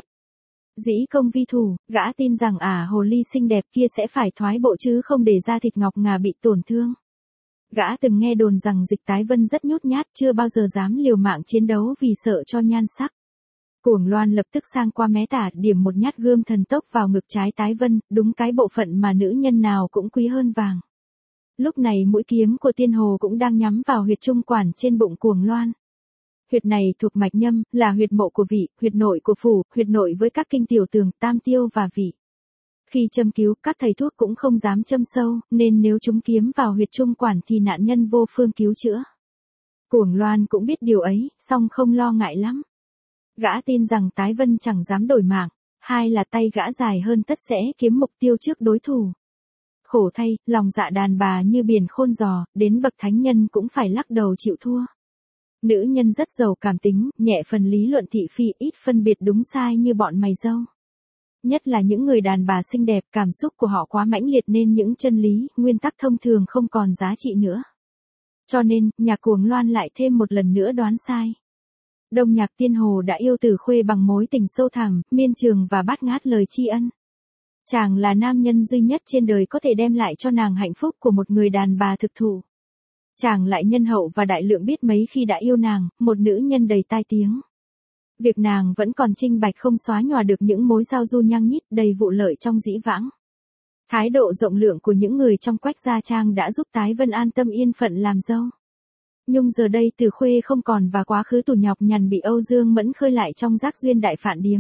[SPEAKER 1] Dĩ công vi thủ, gã tin rằng ả hồ ly xinh đẹp kia sẽ phải thoái bộ chứ không để da thịt ngọc ngà bị tổn thương. Gã từng nghe đồn rằng Dịch Tái Vân rất nhút nhát, chưa bao giờ dám liều mạng chiến đấu vì sợ cho nhan sắc. Cuồng Loan lập tức sang qua mé tả, điểm một nhát gươm thần tốc vào ngực trái Tái Vân, đúng cái bộ phận mà nữ nhân nào cũng quý hơn vàng. Lúc này mũi kiếm của Tiên Hồ cũng đang nhắm vào huyệt trung quản trên bụng Cuồng Loan. Huyệt này thuộc mạch nhâm, là huyệt mộ của vị, huyệt nội của phủ, huyệt nội với các kinh tiểu tường, tam tiêu và vị. Khi châm cứu, các thầy thuốc cũng không dám châm sâu, nên nếu chúng kiếm vào huyệt trung quản thì nạn nhân vô phương cứu chữa. Cuồng Loan cũng biết điều ấy, song không lo ngại lắm. Gã tin rằng Tái Vân chẳng dám đổi mạng, hai là tay gã dài hơn tất sẽ kiếm mục tiêu trước đối thủ. Khổ thay, lòng dạ đàn bà như biển khôn giò, đến bậc thánh nhân cũng phải lắc đầu chịu thua. Nữ nhân rất giàu cảm tính, nhẹ phần lý luận thị phi, ít phân biệt đúng sai như bọn mày dâu. Nhất là những người đàn bà xinh đẹp, cảm xúc của họ quá mãnh liệt nên những chân lý, nguyên tắc thông thường không còn giá trị nữa. Cho nên, Nhạc Cuồng Loan lại thêm một lần nữa đoán sai. Đông Nhạc Tiên Hồ đã yêu Tử Khuê bằng mối tình sâu thẳm, miên trường và bát ngát lời tri ân. Chàng là nam nhân duy nhất trên đời có thể đem lại cho nàng hạnh phúc của một người đàn bà thực thụ. Chàng lại nhân hậu và đại lượng biết mấy khi đã yêu nàng, một nữ nhân đầy tai tiếng. Việc nàng vẫn còn trinh bạch không xóa nhòa được những mối giao du nhăng nhít đầy vụ lợi trong dĩ vãng. Thái độ rộng lượng của những người trong Quách gia trang đã giúp Tái Vân an tâm yên phận làm dâu. Nhưng giờ đây Tử Khuê không còn và quá khứ tủ nhọc nhằn bị Âu Dương Mẫn khơi lại trong giác duyên đại phạn điếm.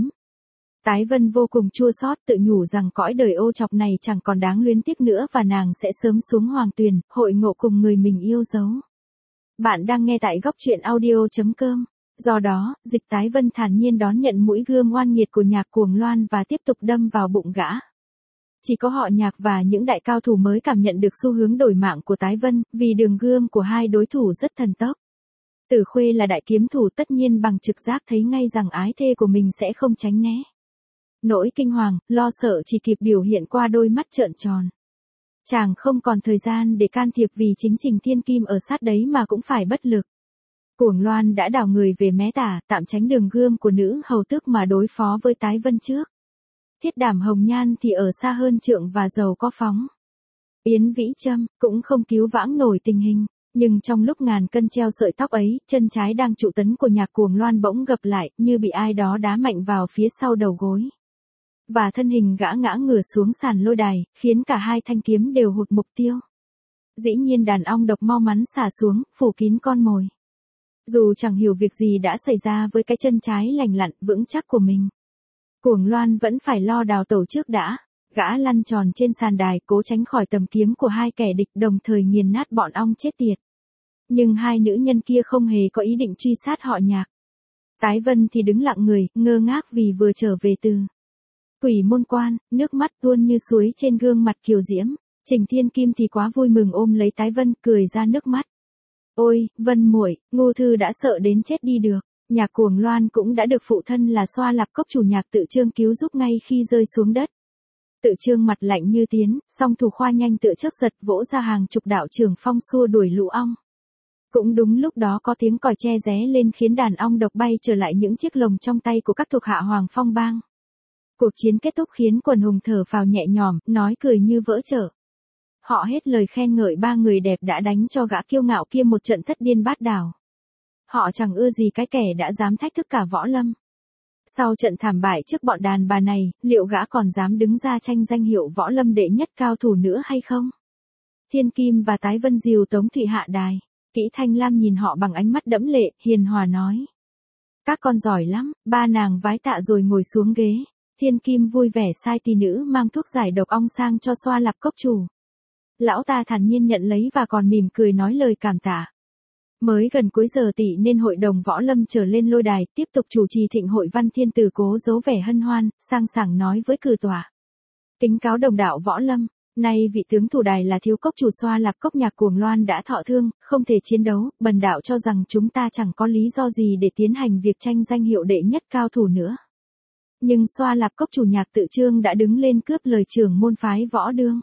[SPEAKER 1] Tái Vân vô cùng chua xót, tự nhủ rằng cõi đời ô trọc này chẳng còn đáng luyến tiếc nữa và nàng sẽ sớm xuống hoàng tuyền, hội ngộ cùng người mình yêu dấu. Bạn đang nghe tại góc truyện audio chấm com. Do đó, Dịch Tái Vân thản nhiên đón nhận mũi gươm oan nghiệt của Nhạc Cuồng Loan và tiếp tục đâm vào bụng gã. Chỉ có họ Nhạc và những đại cao thủ mới cảm nhận được xu hướng đổi mạng của Tái Vân, vì đường gươm của hai đối thủ rất thần tốc. Tử Khuê là đại kiếm thủ, tất nhiên bằng trực giác thấy ngay rằng ái thê của mình sẽ không tránh né. Nỗi kinh hoàng, lo sợ chỉ kịp biểu hiện qua đôi mắt trợn tròn. Chàng không còn thời gian để can thiệp vì chính Trình Thiên Kim ở sát đấy mà cũng phải bất lực. Cuồng Loan đã đảo người về mé tả, tạm tránh đường gươm của nữ hầu tước mà đối phó với Tái Vân trước. Thiết Đảm Hồng Nhan thì ở xa hơn trượng và giàu có phóng. Yến Vĩ Trâm cũng không cứu vãng nổi tình hình, nhưng trong lúc ngàn cân treo sợi tóc ấy, chân trái đang trụ tấn của Nhạc Cuồng Loan bỗng gập lại, như bị ai đó đá mạnh vào phía sau đầu gối. Và thân hình gã ngã ngửa xuống sàn lôi đài, khiến cả hai thanh kiếm đều hụt mục tiêu. Dĩ nhiên đàn ong độc mau mắn xả xuống, phủ kín con mồi. Dù chẳng hiểu việc gì đã xảy ra với cái chân trái lành lặn, vững chắc của mình, Cuồng Loan vẫn phải lo đào tẩu trước đã. Gã lăn tròn trên sàn đài, cố tránh khỏi tầm kiếm của hai kẻ địch, đồng thời nghiền nát bọn ong chết tiệt. Nhưng hai nữ nhân kia không hề có ý định truy sát họ Nhạc. Tái Vân thì đứng lặng người, ngơ ngác vì vừa trở về từ Quỷ Môn Quan, nước mắt tuôn như suối trên gương mặt kiều diễm. Trình Thiên Kim thì quá vui mừng ôm lấy Tái Vân, cười ra nước mắt. Ôi, Vân muội, Ngô thư đã sợ đến chết đi được. Nhạc Cuồng Loan cũng đã được phụ thân là Xoa Lạp Cốc chủ Nhạc Tự Chương cứu giúp ngay khi rơi xuống đất. Tự Chương mặt lạnh như tiến, song thủ khoa nhanh tựa chớp giật vỗ ra hàng chục đạo trường phong xua đuổi lũ ong. Cũng đúng lúc đó có tiếng còi tre ré lên khiến đàn ong độc bay trở lại những chiếc lồng trong tay của các thuộc hạ Hoàng Phong Bang. Cuộc chiến kết thúc khiến quần hùng thở phào nhẹ nhõm, nói cười như vỡ chợ. Họ hết lời khen ngợi ba người đẹp đã đánh cho gã kiêu ngạo kia một trận thất điên bát đảo. Họ chẳng ưa gì cái kẻ đã dám thách thức cả võ lâm. Sau trận thảm bại trước bọn đàn bà này, liệu gã còn dám đứng ra tranh danh hiệu võ lâm đệ nhất cao thủ nữa hay không? Thiên Kim và Tái Vân dìu Tống Thụy hạ đài. Kỷ Thanh Lam nhìn họ bằng ánh mắt đẫm lệ, hiền hòa nói. Các con giỏi lắm, ba nàng vái tạ rồi ngồi xuống ghế. Thiên Kim vui vẻ sai tỷ nữ mang thuốc giải độc ong sang cho Xoa Lạp Cốc chủ. Lão ta thản nhiên nhận lấy và còn mỉm cười nói lời cảm tạ. Mới gần cuối giờ tỵ nên hội đồng võ lâm trở lên lôi đài, tiếp tục chủ trì thịnh hội. Văn Thiên Tử cố giấu vẻ hân hoan, sang sảng nói với cử tòa. Kính cáo đồng đạo võ lâm, nay vị tướng thủ đài là thiếu cốc chủ Xoa Lạp Cốc Nhạc Cuồng Loan đã thọ thương, không thể chiến đấu, bần đạo cho rằng chúng ta chẳng có lý do gì để tiến hành việc tranh danh hiệu đệ nhất cao thủ nữa. Nhưng Xoa Lạp Cốc chủ Nhạc Tự Chương đã đứng lên cướp lời trưởng môn phái võ đương.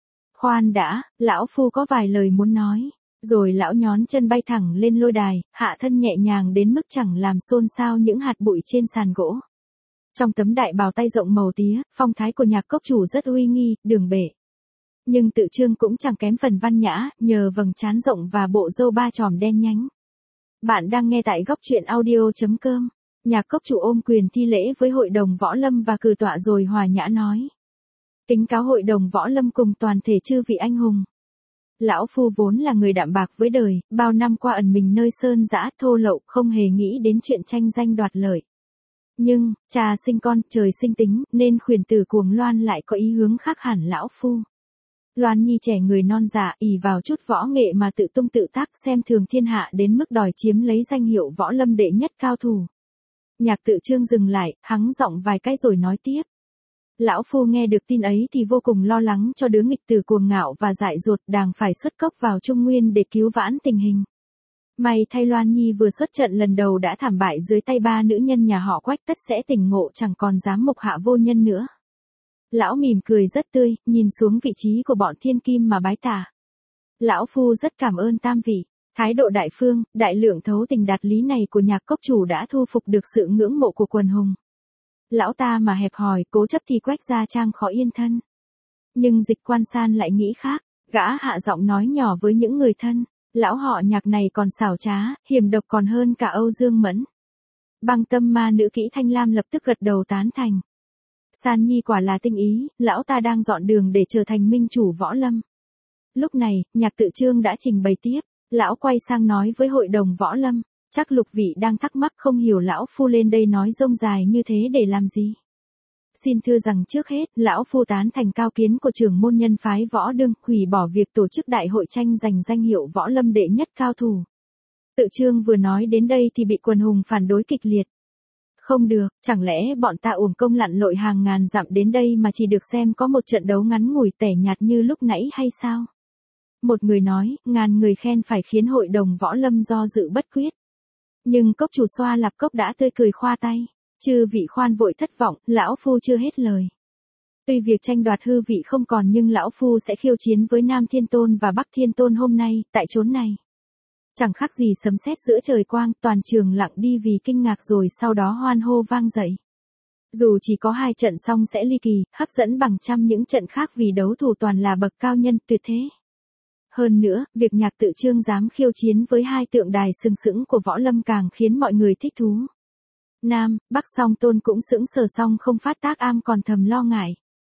[SPEAKER 1] Khoan đã, lão phu có vài lời muốn nói. Rồi lão nhón chân bay thẳng lên lôi đài, hạ thân nhẹ nhàng đến mức chẳng làm xôn xao những hạt bụi trên sàn gỗ. Trong tấm đại bào tay rộng màu tía, phong thái của Nhạc Cốc chủ rất uy nghi, đường bể. Nhưng Tự Chương cũng chẳng kém phần văn nhã, nhờ vầng trán rộng và bộ râu ba chòm đen nhánh. Bạn đang nghe tại góc truyện audio chấm com. Nhạc Cốc chủ ôm quyền thi lễ với hội đồng võ lâm và cử tọa rồi hòa nhã nói. Kính cáo hội đồng võ lâm cùng toàn thể chư vị anh hùng. Lão phu vốn là người đạm bạc với đời, bao năm qua ẩn mình nơi sơn dã thô lậu, không hề nghĩ đến chuyện tranh danh đoạt lợi. Nhưng, cha sinh con, trời sinh tính, nên khuyển tử Cuồng Loan lại có ý hướng khác hẳn lão phu. Loan Nhi trẻ người non dạ, ỷ vào chút võ nghệ mà tự tung tự tác, xem thường thiên hạ đến mức đòi chiếm lấy danh hiệu võ lâm đệ nhất cao thủ. Nhạc Tự Chương dừng lại, hắng giọng vài cái rồi nói tiếp. Lão phu nghe được tin ấy thì vô cùng lo lắng cho đứa nghịch tử cuồng ngạo và dại dột đang phải xuất cốc vào Trung Nguyên để cứu vãn tình hình. May thay Loan Nhi vừa xuất trận lần đầu đã thảm bại dưới tay ba nữ nhân nhà họ Quách, tất sẽ tỉnh ngộ chẳng còn dám mục hạ vô nhân nữa. Lão mỉm cười rất tươi, nhìn xuống vị trí của bọn Thiên Kim mà bái tạ. Lão phu rất cảm ơn tam vị. Thái độ đại phương, đại lượng thấu tình đạt lý này của Nhạc Cốc chủ đã thu phục được sự ngưỡng mộ của quần hùng. Lão ta mà hẹp hòi, cố chấp thì Quách gia trang khó yên thân. Nhưng Dịch Quan San lại nghĩ khác, gã hạ giọng nói nhỏ với những người thân. Lão họ Nhạc này còn xảo trá, hiểm độc còn hơn cả Âu Dương Mẫn. Băng tâm ma nữ Kỷ Thanh Lam lập tức gật đầu tán thành. San Nhi quả là tinh ý, lão ta đang dọn đường để trở thành minh chủ võ lâm. Lúc này, Nhạc Tự Chương đã trình bày tiếp. Lão quay sang nói với hội đồng võ lâm. Chắc lục vị đang thắc mắc không hiểu lão phu lên đây nói rông dài như thế để làm gì. Xin thưa rằng trước hết, lão phu tán thành cao kiến của trưởng môn nhân phái võ đương, hủy bỏ việc tổ chức đại hội tranh giành danh hiệu võ lâm đệ nhất cao thủ. Tự Chương vừa nói đến đây thì bị quần hùng phản đối kịch liệt. Không được, chẳng lẽ bọn ta uổng công lặn lội hàng ngàn dặm đến đây mà chỉ được xem có một trận đấu ngắn ngủi tẻ nhạt như lúc nãy hay sao? Một người nói, ngàn người khen phải khiến hội đồng võ lâm do dự bất quyết. Nhưng cốc chủ Xoa Lạp Cốc đã tươi cười khoa tay. Chư vị khoan vội thất vọng, lão phu chưa hết lời. Tuy việc tranh đoạt hư vị không còn nhưng lão phu sẽ khiêu chiến với Nam Thiên Tôn và Bắc Thiên Tôn hôm nay, tại chốn này. Chẳng khác gì sấm sét giữa trời quang, toàn trường lặng đi vì kinh ngạc rồi sau đó hoan hô vang dậy. Dù chỉ có hai trận xong sẽ ly kỳ, hấp dẫn bằng trăm những trận khác vì đấu thủ toàn là bậc cao nhân tuyệt thế. Hơn nữa, việc Nhạc Tự Trương dám khiêu chiến với hai tượng đài sừng sững của võ lâm càng khiến mọi người thích thú. Nam, Bắc Song Tôn cũng sững sờ song không phát tác am còn thầm lo ngại.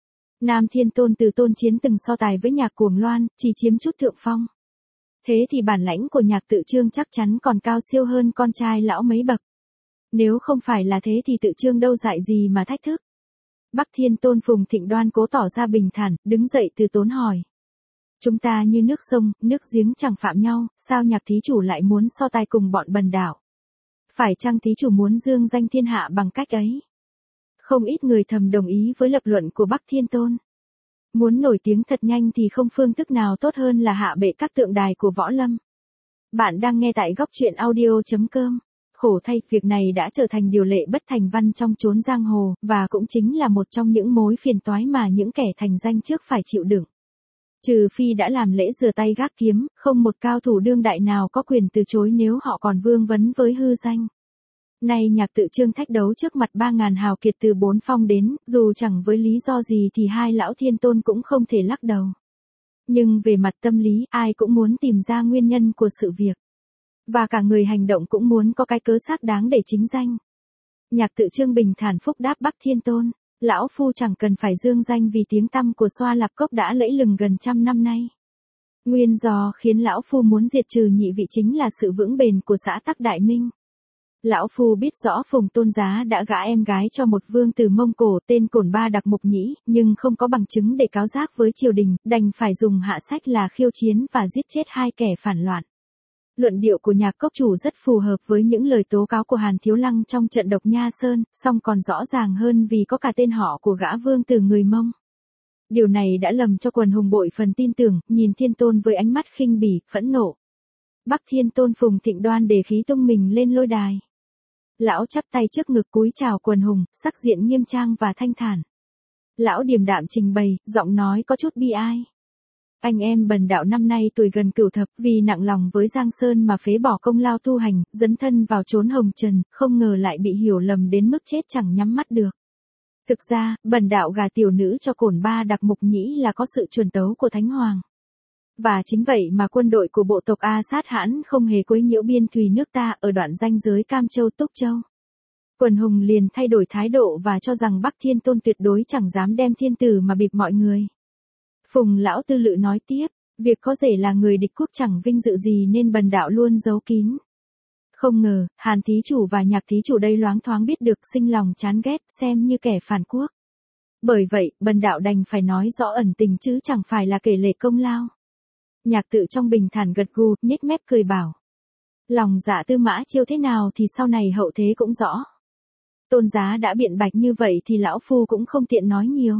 [SPEAKER 1] Nam Thiên Tôn Từ Tôn Chiến từng so tài với Nhạc Cuồng Loan, chỉ chiếm chút thượng phong. Thế thì bản lãnh của Nhạc Tự Trương chắc chắn còn cao siêu hơn con trai lão mấy bậc. Nếu không phải là thế thì Tự Trương đâu dại gì mà thách thức. Bắc Thiên Tôn Phùng Thịnh Đoan cố tỏ ra bình thản, đứng dậy từ tốn hỏi. Chúng ta như nước sông, nước giếng chẳng phạm nhau, sao Nhạc thí chủ lại muốn so tài cùng bọn bần đạo? Phải chăng thí chủ muốn dương danh thiên hạ bằng cách ấy? Không ít người thầm đồng ý với lập luận của Bắc Thiên Tôn. Muốn nổi tiếng thật nhanh thì không phương thức nào tốt hơn là hạ bệ các tượng đài của võ lâm. Bạn đang nghe tại góc truyện audio.com. Khổ thay, việc này đã trở thành điều lệ bất thành văn trong chốn giang hồ, và cũng chính là một trong những mối phiền toái mà những kẻ thành danh trước phải chịu đựng. Trừ phi đã làm lễ rửa tay gác kiếm, không một cao thủ đương đại nào có quyền từ chối nếu họ còn vương vấn với hư danh. Nay Nhạc Tự Trương thách đấu trước mặt ba ngàn hào kiệt từ bốn phong đến, dù chẳng với lý do gì thì hai lão thiên tôn cũng không thể lắc đầu. Nhưng về mặt tâm lý, ai cũng muốn tìm ra nguyên nhân của sự việc. Và cả người hành động cũng muốn có cái cớ xác đáng để chính danh. Nhạc Tự Trương bình thản phúc đáp Bắc Thiên Tôn. Lão phu chẳng cần phải dương danh vì tiếng tăm của Xoa Lạp Cốc đã lẫy lừng gần trăm năm nay. Nguyên do khiến lão phu muốn diệt trừ nhị vị chính là sự vững bền của xã Tắc Đại Minh. Lão phu biết rõ Phùng Tôn Giá đã gả em gái cho một vương tử Mông Cổ tên Cổn Ba Đặc Mục Nhĩ, nhưng không có bằng chứng để cáo giác với triều đình, đành phải dùng hạ sách là khiêu chiến và giết chết hai kẻ phản loạn. Luận điệu của Nhạc Cốc chủ rất phù hợp với những lời tố cáo của Hàn Thiếu Lăng trong trận Độc Nha Sơn, song còn rõ ràng hơn vì có cả tên họ của gã vương tử người Mông. Điều này đã lầm cho quần hùng bội phần tin tưởng, nhìn Thiên Tôn với ánh mắt khinh bỉ, phẫn nộ. Bắc Thiên Tôn Phùng Thịnh Đoan để khí tung mình lên lôi đài. Lão chắp tay trước ngực cúi chào quần hùng, sắc diện nghiêm trang và thanh thản. Lão điềm đạm trình bày, giọng nói có chút bi ai. Anh em bần đạo năm nay tuổi gần cửu thập, vì nặng lòng với Giang Sơn mà phế bỏ công lao tu hành, dấn thân vào chốn hồng trần, không ngờ lại bị hiểu lầm đến mức chết chẳng nhắm mắt được. Thực ra, bần đạo gả tiểu nữ cho Cổn Ba Đặc Mục Nhĩ là có sự truyền tấu của Thánh Hoàng. Và chính vậy mà quân đội của bộ tộc A Sát Hãn không hề quấy nhiễu biên thùy nước ta ở đoạn ranh giới Cam Châu Túc Châu. Quần hùng liền thay đổi thái độ và cho rằng Bắc Thiên Tôn tuyệt đối chẳng dám đem thiên tử mà bịp mọi người. Phùng lão tư lự nói tiếp, việc có rể là người địch quốc chẳng vinh dự gì nên bần đạo luôn giấu kín. Không ngờ, Hàn thí chủ và Nhạc thí chủ đây loáng thoáng biết được sinh lòng chán ghét xem như kẻ phản quốc. Bởi vậy, bần đạo đành phải nói rõ ẩn tình chứ chẳng phải là kể lể công lao. Nhạc Tự trong bình thản gật gù, nhếch mép cười bảo. Lòng dạ Tư Mã Chiêu thế nào thì sau này hậu thế cũng rõ. Tôn Giá đã biện bạch như vậy thì lão phu cũng không tiện nói nhiều.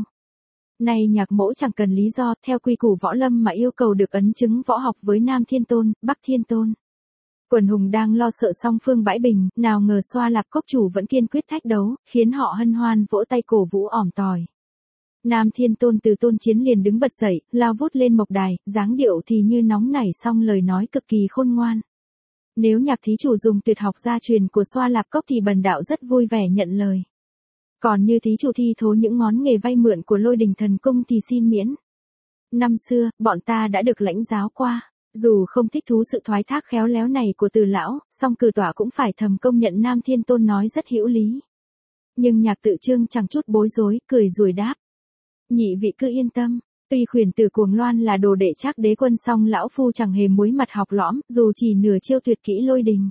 [SPEAKER 1] Này Nhạc mỗ chẳng cần lý do, theo quy củ võ lâm mà yêu cầu được ấn chứng võ học với Nam Thiên Tôn, Bắc Thiên Tôn. Quần hùng đang lo sợ song phương bãi bình, nào ngờ Xoa Lạp Cốc chủ vẫn kiên quyết thách đấu, khiến họ hân hoan vỗ tay cổ vũ ỏm tỏi. Nam Thiên Tôn Từ Tôn Chiến liền đứng bật dậy, lao vút lên mộc đài, dáng điệu thì như nóng nảy song lời nói cực kỳ khôn ngoan. Nếu Nhạc thí chủ dùng tuyệt học gia truyền của Xoa Lạp Cốc thì bần đạo rất vui vẻ nhận lời. Còn như thí chủ thi thố những ngón nghề vay mượn của Lôi Đình Thần Cung thì xin miễn. Năm xưa, bọn ta đã được lãnh giáo qua, dù không thích thú sự thoái thác khéo léo này của Từ lão, song cử tọa cũng phải thầm công nhận Nam Thiên Tôn nói rất hữu lý. Nhưng Nhạc Tự Trương chẳng chút bối rối, cười rồi đáp. Nhị vị cứ yên tâm, tuy khuyển tử Cuồng Loan là đồ đệ Trác Đế Quân song lão phu chẳng hề muối mặt học lõm, dù chỉ nửa chiêu tuyệt kỹ lôi đình.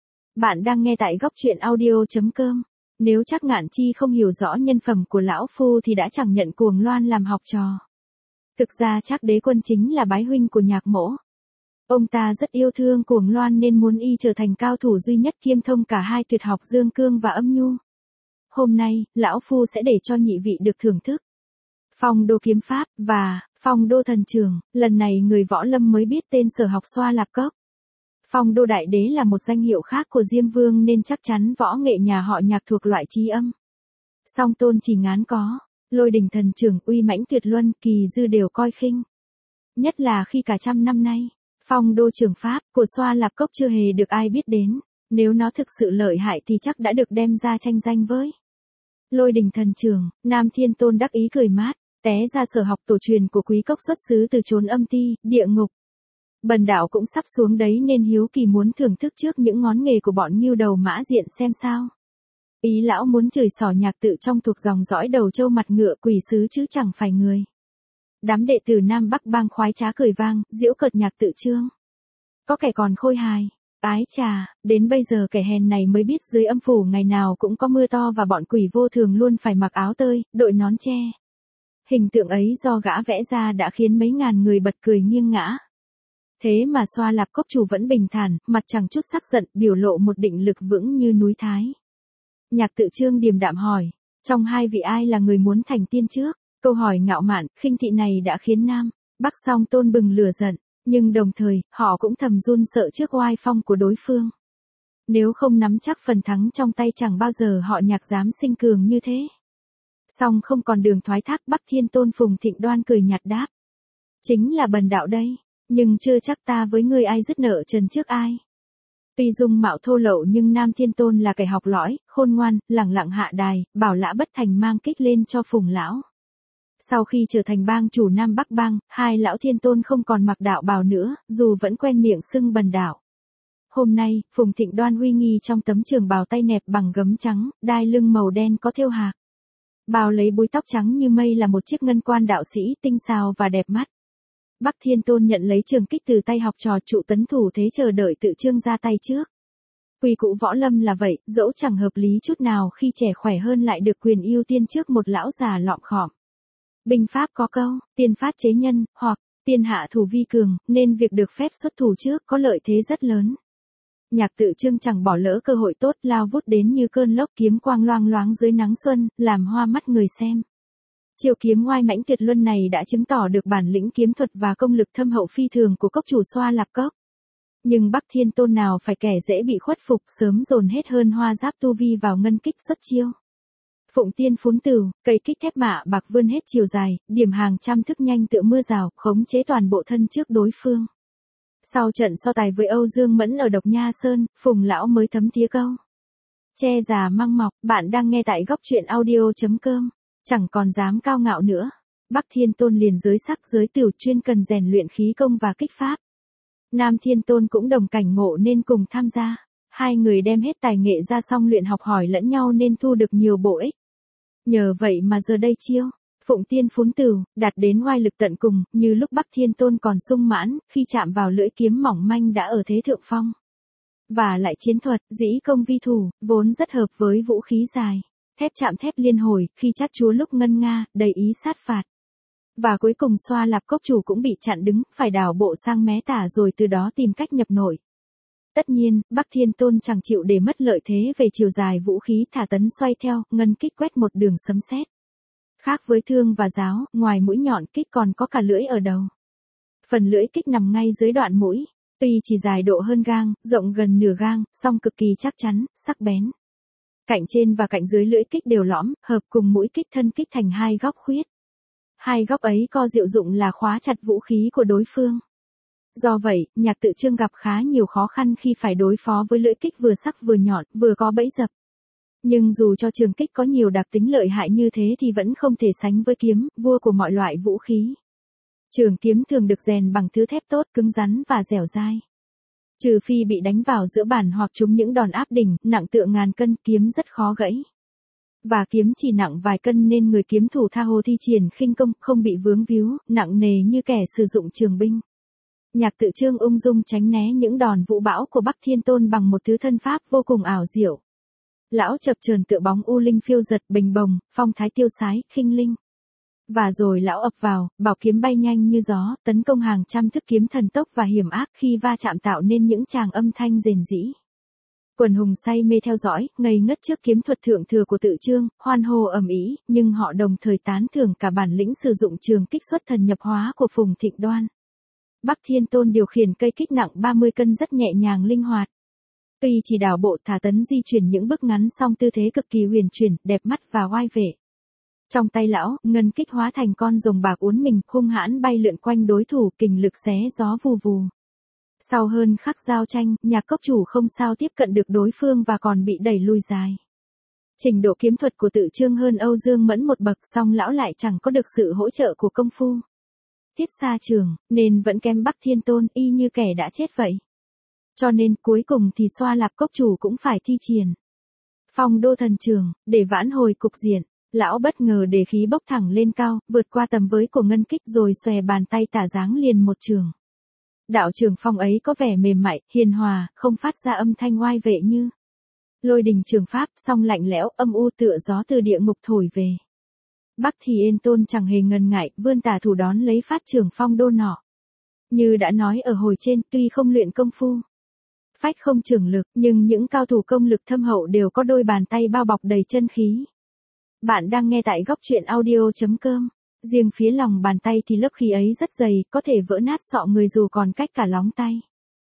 [SPEAKER 1] Bạn đang nghe tại góc truyện audio.com. Nếu Trác Ngạn Chi không hiểu rõ nhân phẩm của lão phu thì đã chẳng nhận Cuồng Loan làm học trò. Thực ra Trác Đế Quân chính là bái huynh của Nhạc mỗ. Ông ta rất yêu thương Cuồng Loan nên muốn y trở thành cao thủ duy nhất kiêm thông cả hai tuyệt học dương cương và âm nhu. Hôm nay, lão phu sẽ để cho nhị vị được thưởng thức Phong Đô Kiếm Pháp và Phong Đô Thần Trường. Lần này người võ lâm mới biết tên sở học Xoa Lạp Cốc. Phong Đô Đại Đế là một danh hiệu khác của Diêm Vương nên chắc chắn võ nghệ nhà họ Nhạc thuộc loại trí âm. Song Tôn chỉ ngán có, Lôi Đình Thần Trường uy mãnh tuyệt luân, Kỳ Dư đều coi khinh. Nhất là khi cả trăm năm nay, Phong Đô Trường Pháp của Xoa Lạp Cốc chưa hề được ai biết đến, nếu nó thực sự lợi hại thì chắc đã được đem ra tranh danh với. Lôi đình thần trường, Nam Thiên Tôn đắc ý cười mát, té ra sở học tổ truyền của quý cốc xuất xứ từ chốn âm ti, địa ngục. Bần đạo cũng sắp xuống đấy nên hiếu kỳ muốn thưởng thức trước những ngón nghề của bọn nghiêu đầu mã diện xem sao. Ý lão muốn chửi xỏ Nhạc Tự trong thuộc dòng dõi đầu trâu mặt ngựa quỷ sứ chứ chẳng phải người. Đám đệ tử Nam Bắc bang khoái trá cười vang, giễu cợt Nhạc Tự Trương. Có kẻ còn khôi hài. Ái chà, đến bây giờ kẻ hèn này mới biết dưới âm phủ ngày nào cũng có mưa to và bọn quỷ vô thường luôn phải mặc áo tơi, đội nón che. Hình tượng ấy do gã vẽ ra đã khiến mấy ngàn người bật cười nghiêng ngã. Thế mà Xoa Lạp Cốc chủ vẫn bình thản, mặt chẳng chút sắc giận, biểu lộ một định lực vững như núi Thái. Nhạc Tự Trương điềm đạm hỏi, trong hai vị ai là người muốn thành tiên trước? Câu hỏi ngạo mạn, khinh thị này đã khiến Nam Bắc Song Tôn bừng lửa giận, nhưng đồng thời, họ cũng thầm run sợ trước oai phong của đối phương. Nếu không nắm chắc phần thắng trong tay chẳng bao giờ họ Nhạc dám sinh cường như thế. Song không còn đường thoái thác, Bắc Thiên Tôn Phùng Thịnh Đoan cười nhạt đáp. Chính là bần đạo đây, nhưng chưa chắc ta với ngươi ai dứt nợ trần trước ai. Tuy dung mạo thô lậu nhưng Nam Thiên Tôn là kẻ học lõi, khôn ngoan, lẳng lặng hạ đài, bảo Lã Bất Thành mang kích lên cho Phùng lão. Sau khi trở thành bang chủ Nam Bắc bang, hai lão Thiên Tôn không còn mặc đạo bào nữa, dù vẫn quen miệng xưng bần đạo. Hôm nay, Phùng Thịnh Đoan uy nghi trong tấm trường bào tay nẹp bằng gấm trắng, đai lưng màu đen có thêu hạc. Bào lấy búi tóc trắng như mây là một chiếc ngân quan đạo sĩ tinh xào và đẹp mắt. Bắc Thiên Tôn nhận lấy trường kích từ tay học trò Trụ Tấn thủ thế chờ đợi Tự Trương ra tay trước. Quy củ võ lâm là vậy, dẫu chẳng hợp lý chút nào khi trẻ khỏe hơn lại được quyền ưu tiên trước một lão già lọm khọm. Binh pháp có câu, tiên phát chế nhân, hoặc, tiên hạ thủ vi cường, nên việc được phép xuất thủ trước có lợi thế rất lớn. Nhạc Tự Trương chẳng bỏ lỡ cơ hội tốt, lao vút đến như cơn lốc, kiếm quang loang loáng dưới nắng xuân, làm hoa mắt người xem. Chiêu kiếm oai mãnh tuyệt luân này đã chứng tỏ được bản lĩnh kiếm thuật và công lực thâm hậu phi thường của cốc chủ Xoa Lạp Cốc. Nhưng Bắc Thiên Tôn nào phải kẻ dễ bị khuất phục, sớm dồn hết hơn hoa giáp tu vi vào ngân kích xuất chiêu. Phụng Tiên Phún Tửu, cây kích thép mạ bạc vươn hết chiều dài, điểm hàng trăm thức nhanh tựa mưa rào, khống chế toàn bộ thân trước đối phương. Sau trận so tài với Âu Dương Mẫn ở Độc Nha Sơn, Phùng lão mới thấm thía câu. Che già măng mọc, bạn đang nghe tại góc truyện audio chấm com. Chẳng còn dám cao ngạo nữa. Bắc Thiên Tôn liền giới sắc giới tửu chuyên cần rèn luyện khí công và kích pháp. Nam Thiên Tôn cũng đồng cảnh ngộ nên cùng tham gia. Hai người đem hết tài nghệ ra xong luyện học hỏi lẫn nhau nên thu được nhiều bổ ích. Nhờ vậy mà giờ đây chiêu Phụng Tiên Phún Tửu đạt đến oai lực tận cùng, như lúc Bắc Thiên Tôn còn sung mãn, khi chạm vào lưỡi kiếm mỏng manh đã ở thế thượng phong. Và lại chiến thuật, dĩ công vi thủ, vốn rất hợp với vũ khí dài. Thép chạm thép liên hồi, khi chát chúa lúc ngân nga, đầy ý sát phạt. Và cuối cùng Xoa Lạp Cốc chủ cũng bị chặn đứng, phải đảo bộ sang mé tả rồi từ đó tìm cách nhập nội. Tất nhiên, Bắc Thiên Tôn chẳng chịu để mất lợi thế về chiều dài vũ khí, thả tấn xoay theo, ngân kích quét một đường sấm sét. Khác với thương và giáo, ngoài mũi nhọn kích còn có cả lưỡi ở đầu. Phần lưỡi kích nằm ngay dưới đoạn mũi, tuy chỉ dài độ hơn gang, rộng gần nửa gang, song cực kỳ chắc chắn, sắc bén. Cạnh trên và cạnh dưới lưỡi kích đều lõm, hợp cùng mũi kích thân kích thành hai góc khuyết. Hai góc ấy có diệu dụng là khóa chặt vũ khí của đối phương. Do vậy, Nhạc Tự Trương gặp khá nhiều khó khăn khi phải đối phó với lưỡi kích vừa sắc vừa nhọn, vừa có bẫy dập. Nhưng dù cho trường kích có nhiều đặc tính lợi hại như thế thì vẫn không thể sánh với kiếm, vua của mọi loại vũ khí. Trường kiếm thường được rèn bằng thứ thép tốt, cứng rắn và dẻo dai. Trừ phi bị đánh vào giữa bản hoặc trúng những đòn áp đỉnh, nặng tựa ngàn cân, kiếm rất khó gãy. Và kiếm chỉ nặng vài cân nên người kiếm thủ tha hồ thi triển khinh công, không bị vướng víu, nặng nề như kẻ sử dụng trường binh. Nhạc Tự Trương ung dung tránh né những đòn vũ bão của Bắc Thiên Tôn bằng một thứ thân pháp vô cùng ảo diệu. Lão chập chờn tựa bóng u linh phiêu giật, bình bồng, phong thái tiêu sái, khinh linh. Và rồi lão ập vào, bảo kiếm bay nhanh như gió, tấn công hàng trăm thức kiếm thần tốc và hiểm ác, khi va chạm tạo nên những tràng âm thanh rền rĩ. Quần hùng say mê theo dõi, ngây ngất trước kiếm thuật thượng thừa của Tự Trương, hoan hô ầm ĩ, nhưng họ đồng thời tán thưởng cả bản lĩnh sử dụng trường kích xuất thần nhập hóa của Phùng Thịnh Đoan. Bắc Thiên Tôn điều khiển cây kích nặng ba mươi cân rất nhẹ nhàng linh hoạt. Tuy chỉ đảo bộ thả tấn di chuyển những bước ngắn song tư thế cực kỳ huyền chuyển, đẹp mắt và oai vệ. Trong tay lão, ngân kích hóa thành con rồng bạc uốn mình, hung hãn bay lượn quanh đối thủ, kình lực xé gió vù vù. Sau hơn khắc giao tranh, Nhạc Cốc chủ không sao tiếp cận được đối phương và còn bị đẩy lùi dài. Trình độ kiếm thuật của Tự Chương hơn Âu Dương Mẫn một bậc, song lão lại chẳng có được sự hỗ trợ của công phu Thiết xa trường, nên vẫn kém Bắc Thiên Tôn, y như kẻ đã chết vậy. Cho nên cuối cùng thì Xoa Lạp Cốc chủ cũng phải thi triển Phong Đô Thần Trường, để vãn hồi cục diện. Lão bất ngờ để khí bốc thẳng lên cao, vượt qua tầm với của ngân kích rồi xòe bàn tay tả giáng liền một trường. Đạo trường phong ấy có vẻ mềm mại, hiền hòa, không phát ra âm thanh oai vệ như lôi đình trường pháp, song lạnh lẽo, âm u tựa gió từ địa ngục thổi về. Bắc Thì Yên Tôn chẳng hề ngần ngại, vươn tả thủ đón lấy phát trường phong đô nọ. Như đã nói ở hồi trên, tuy không luyện công phu phách không trường lực, nhưng những cao thủ công lực thâm hậu đều có đôi bàn tay bao bọc đầy chân khí. Bạn đang nghe tại góc truyện audio.com. Riêng phía lòng bàn tay thì lớp khí ấy rất dày, có thể vỡ nát sọ người dù còn cách cả lóng tay.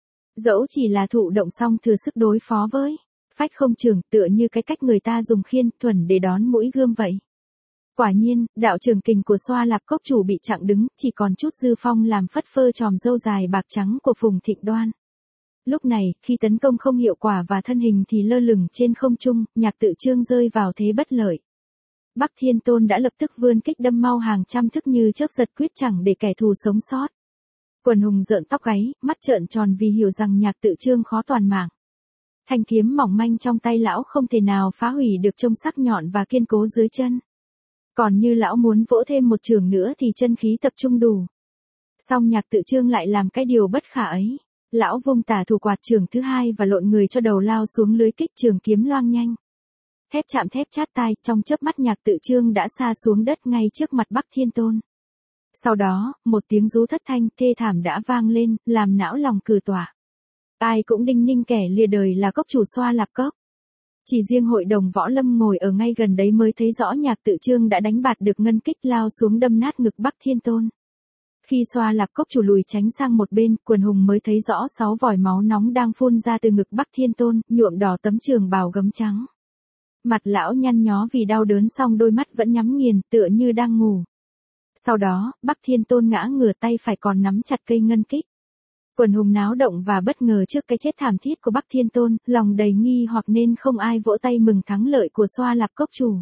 [SPEAKER 1] Dẫu chỉ là thụ động song thừa sức đối phó với phách không trường, tựa như cái cách người ta dùng khiên thuần để đón mũi gươm vậy. Quả nhiên, đạo trường kình của Xoa Lạp Cốc chủ bị chặn đứng, chỉ còn chút dư phong làm phất phơ tròm râu dài bạc trắng của Phùng Thịnh Đoan. Lúc này, khi tấn công không hiệu quả và thân hình thì lơ lửng trên không trung, Nhạc Tự Chương rơi vào thế bất lợi. Bắc Thiên Tôn đã lập tức vươn kích đâm mau hàng trăm thức như chớp giật quyết chẳng để kẻ thù sống sót. Quần hùng rợn tóc gáy, mắt trợn tròn vì hiểu rằng Nhạc Tự Chương khó toàn mạng. Thanh kiếm mỏng manh trong tay lão không thể nào phá hủy được trông sắc nhọn và kiên cố dưới chân. Còn như lão muốn vỗ thêm một trường nữa thì chân khí tập trung đủ. Song Nhạc Tự Chương lại làm cái điều bất khả ấy. Lão vung tả thủ quạt trường thứ hai và lộn người cho đầu lao xuống lưới kích, trường kiếm loang nhanh. Thép chạm thép chát tai, trong chớp mắt Nhạc Tự Chương đã sa xuống đất ngay trước mặt Bắc Thiên Tôn. Sau đó, một tiếng rú thất thanh thê thảm đã vang lên, làm não lòng cừ tỏa. Ai cũng đinh ninh kẻ lìa đời là cốc chủ Xoa Lạp Cốc. Chỉ riêng hội đồng võ lâm ngồi ở ngay gần đấy mới thấy rõ Nhạc Tự Chương đã đánh bạt được ngân kích lao xuống đâm nát ngực Bắc Thiên Tôn. Khi Xoa Lạp Cốc chủ lùi tránh sang một bên, quần hùng mới thấy rõ sáu vòi máu nóng đang phun ra từ ngực Bắc Thiên Tôn, nhuộm đỏ tấm trường bào gấm trắng. Mặt lão nhăn nhó vì đau đớn, song đôi mắt vẫn nhắm nghiền, tựa như đang ngủ. Sau đó, Bắc Thiên Tôn ngã ngửa, tay phải còn nắm chặt cây ngân kích. Quần hùng náo động và bất ngờ trước cái chết thảm thiết của Bắc Thiên Tôn, lòng đầy nghi hoặc nên không ai vỗ tay mừng thắng lợi của Xoa Lạp Cốc chủ.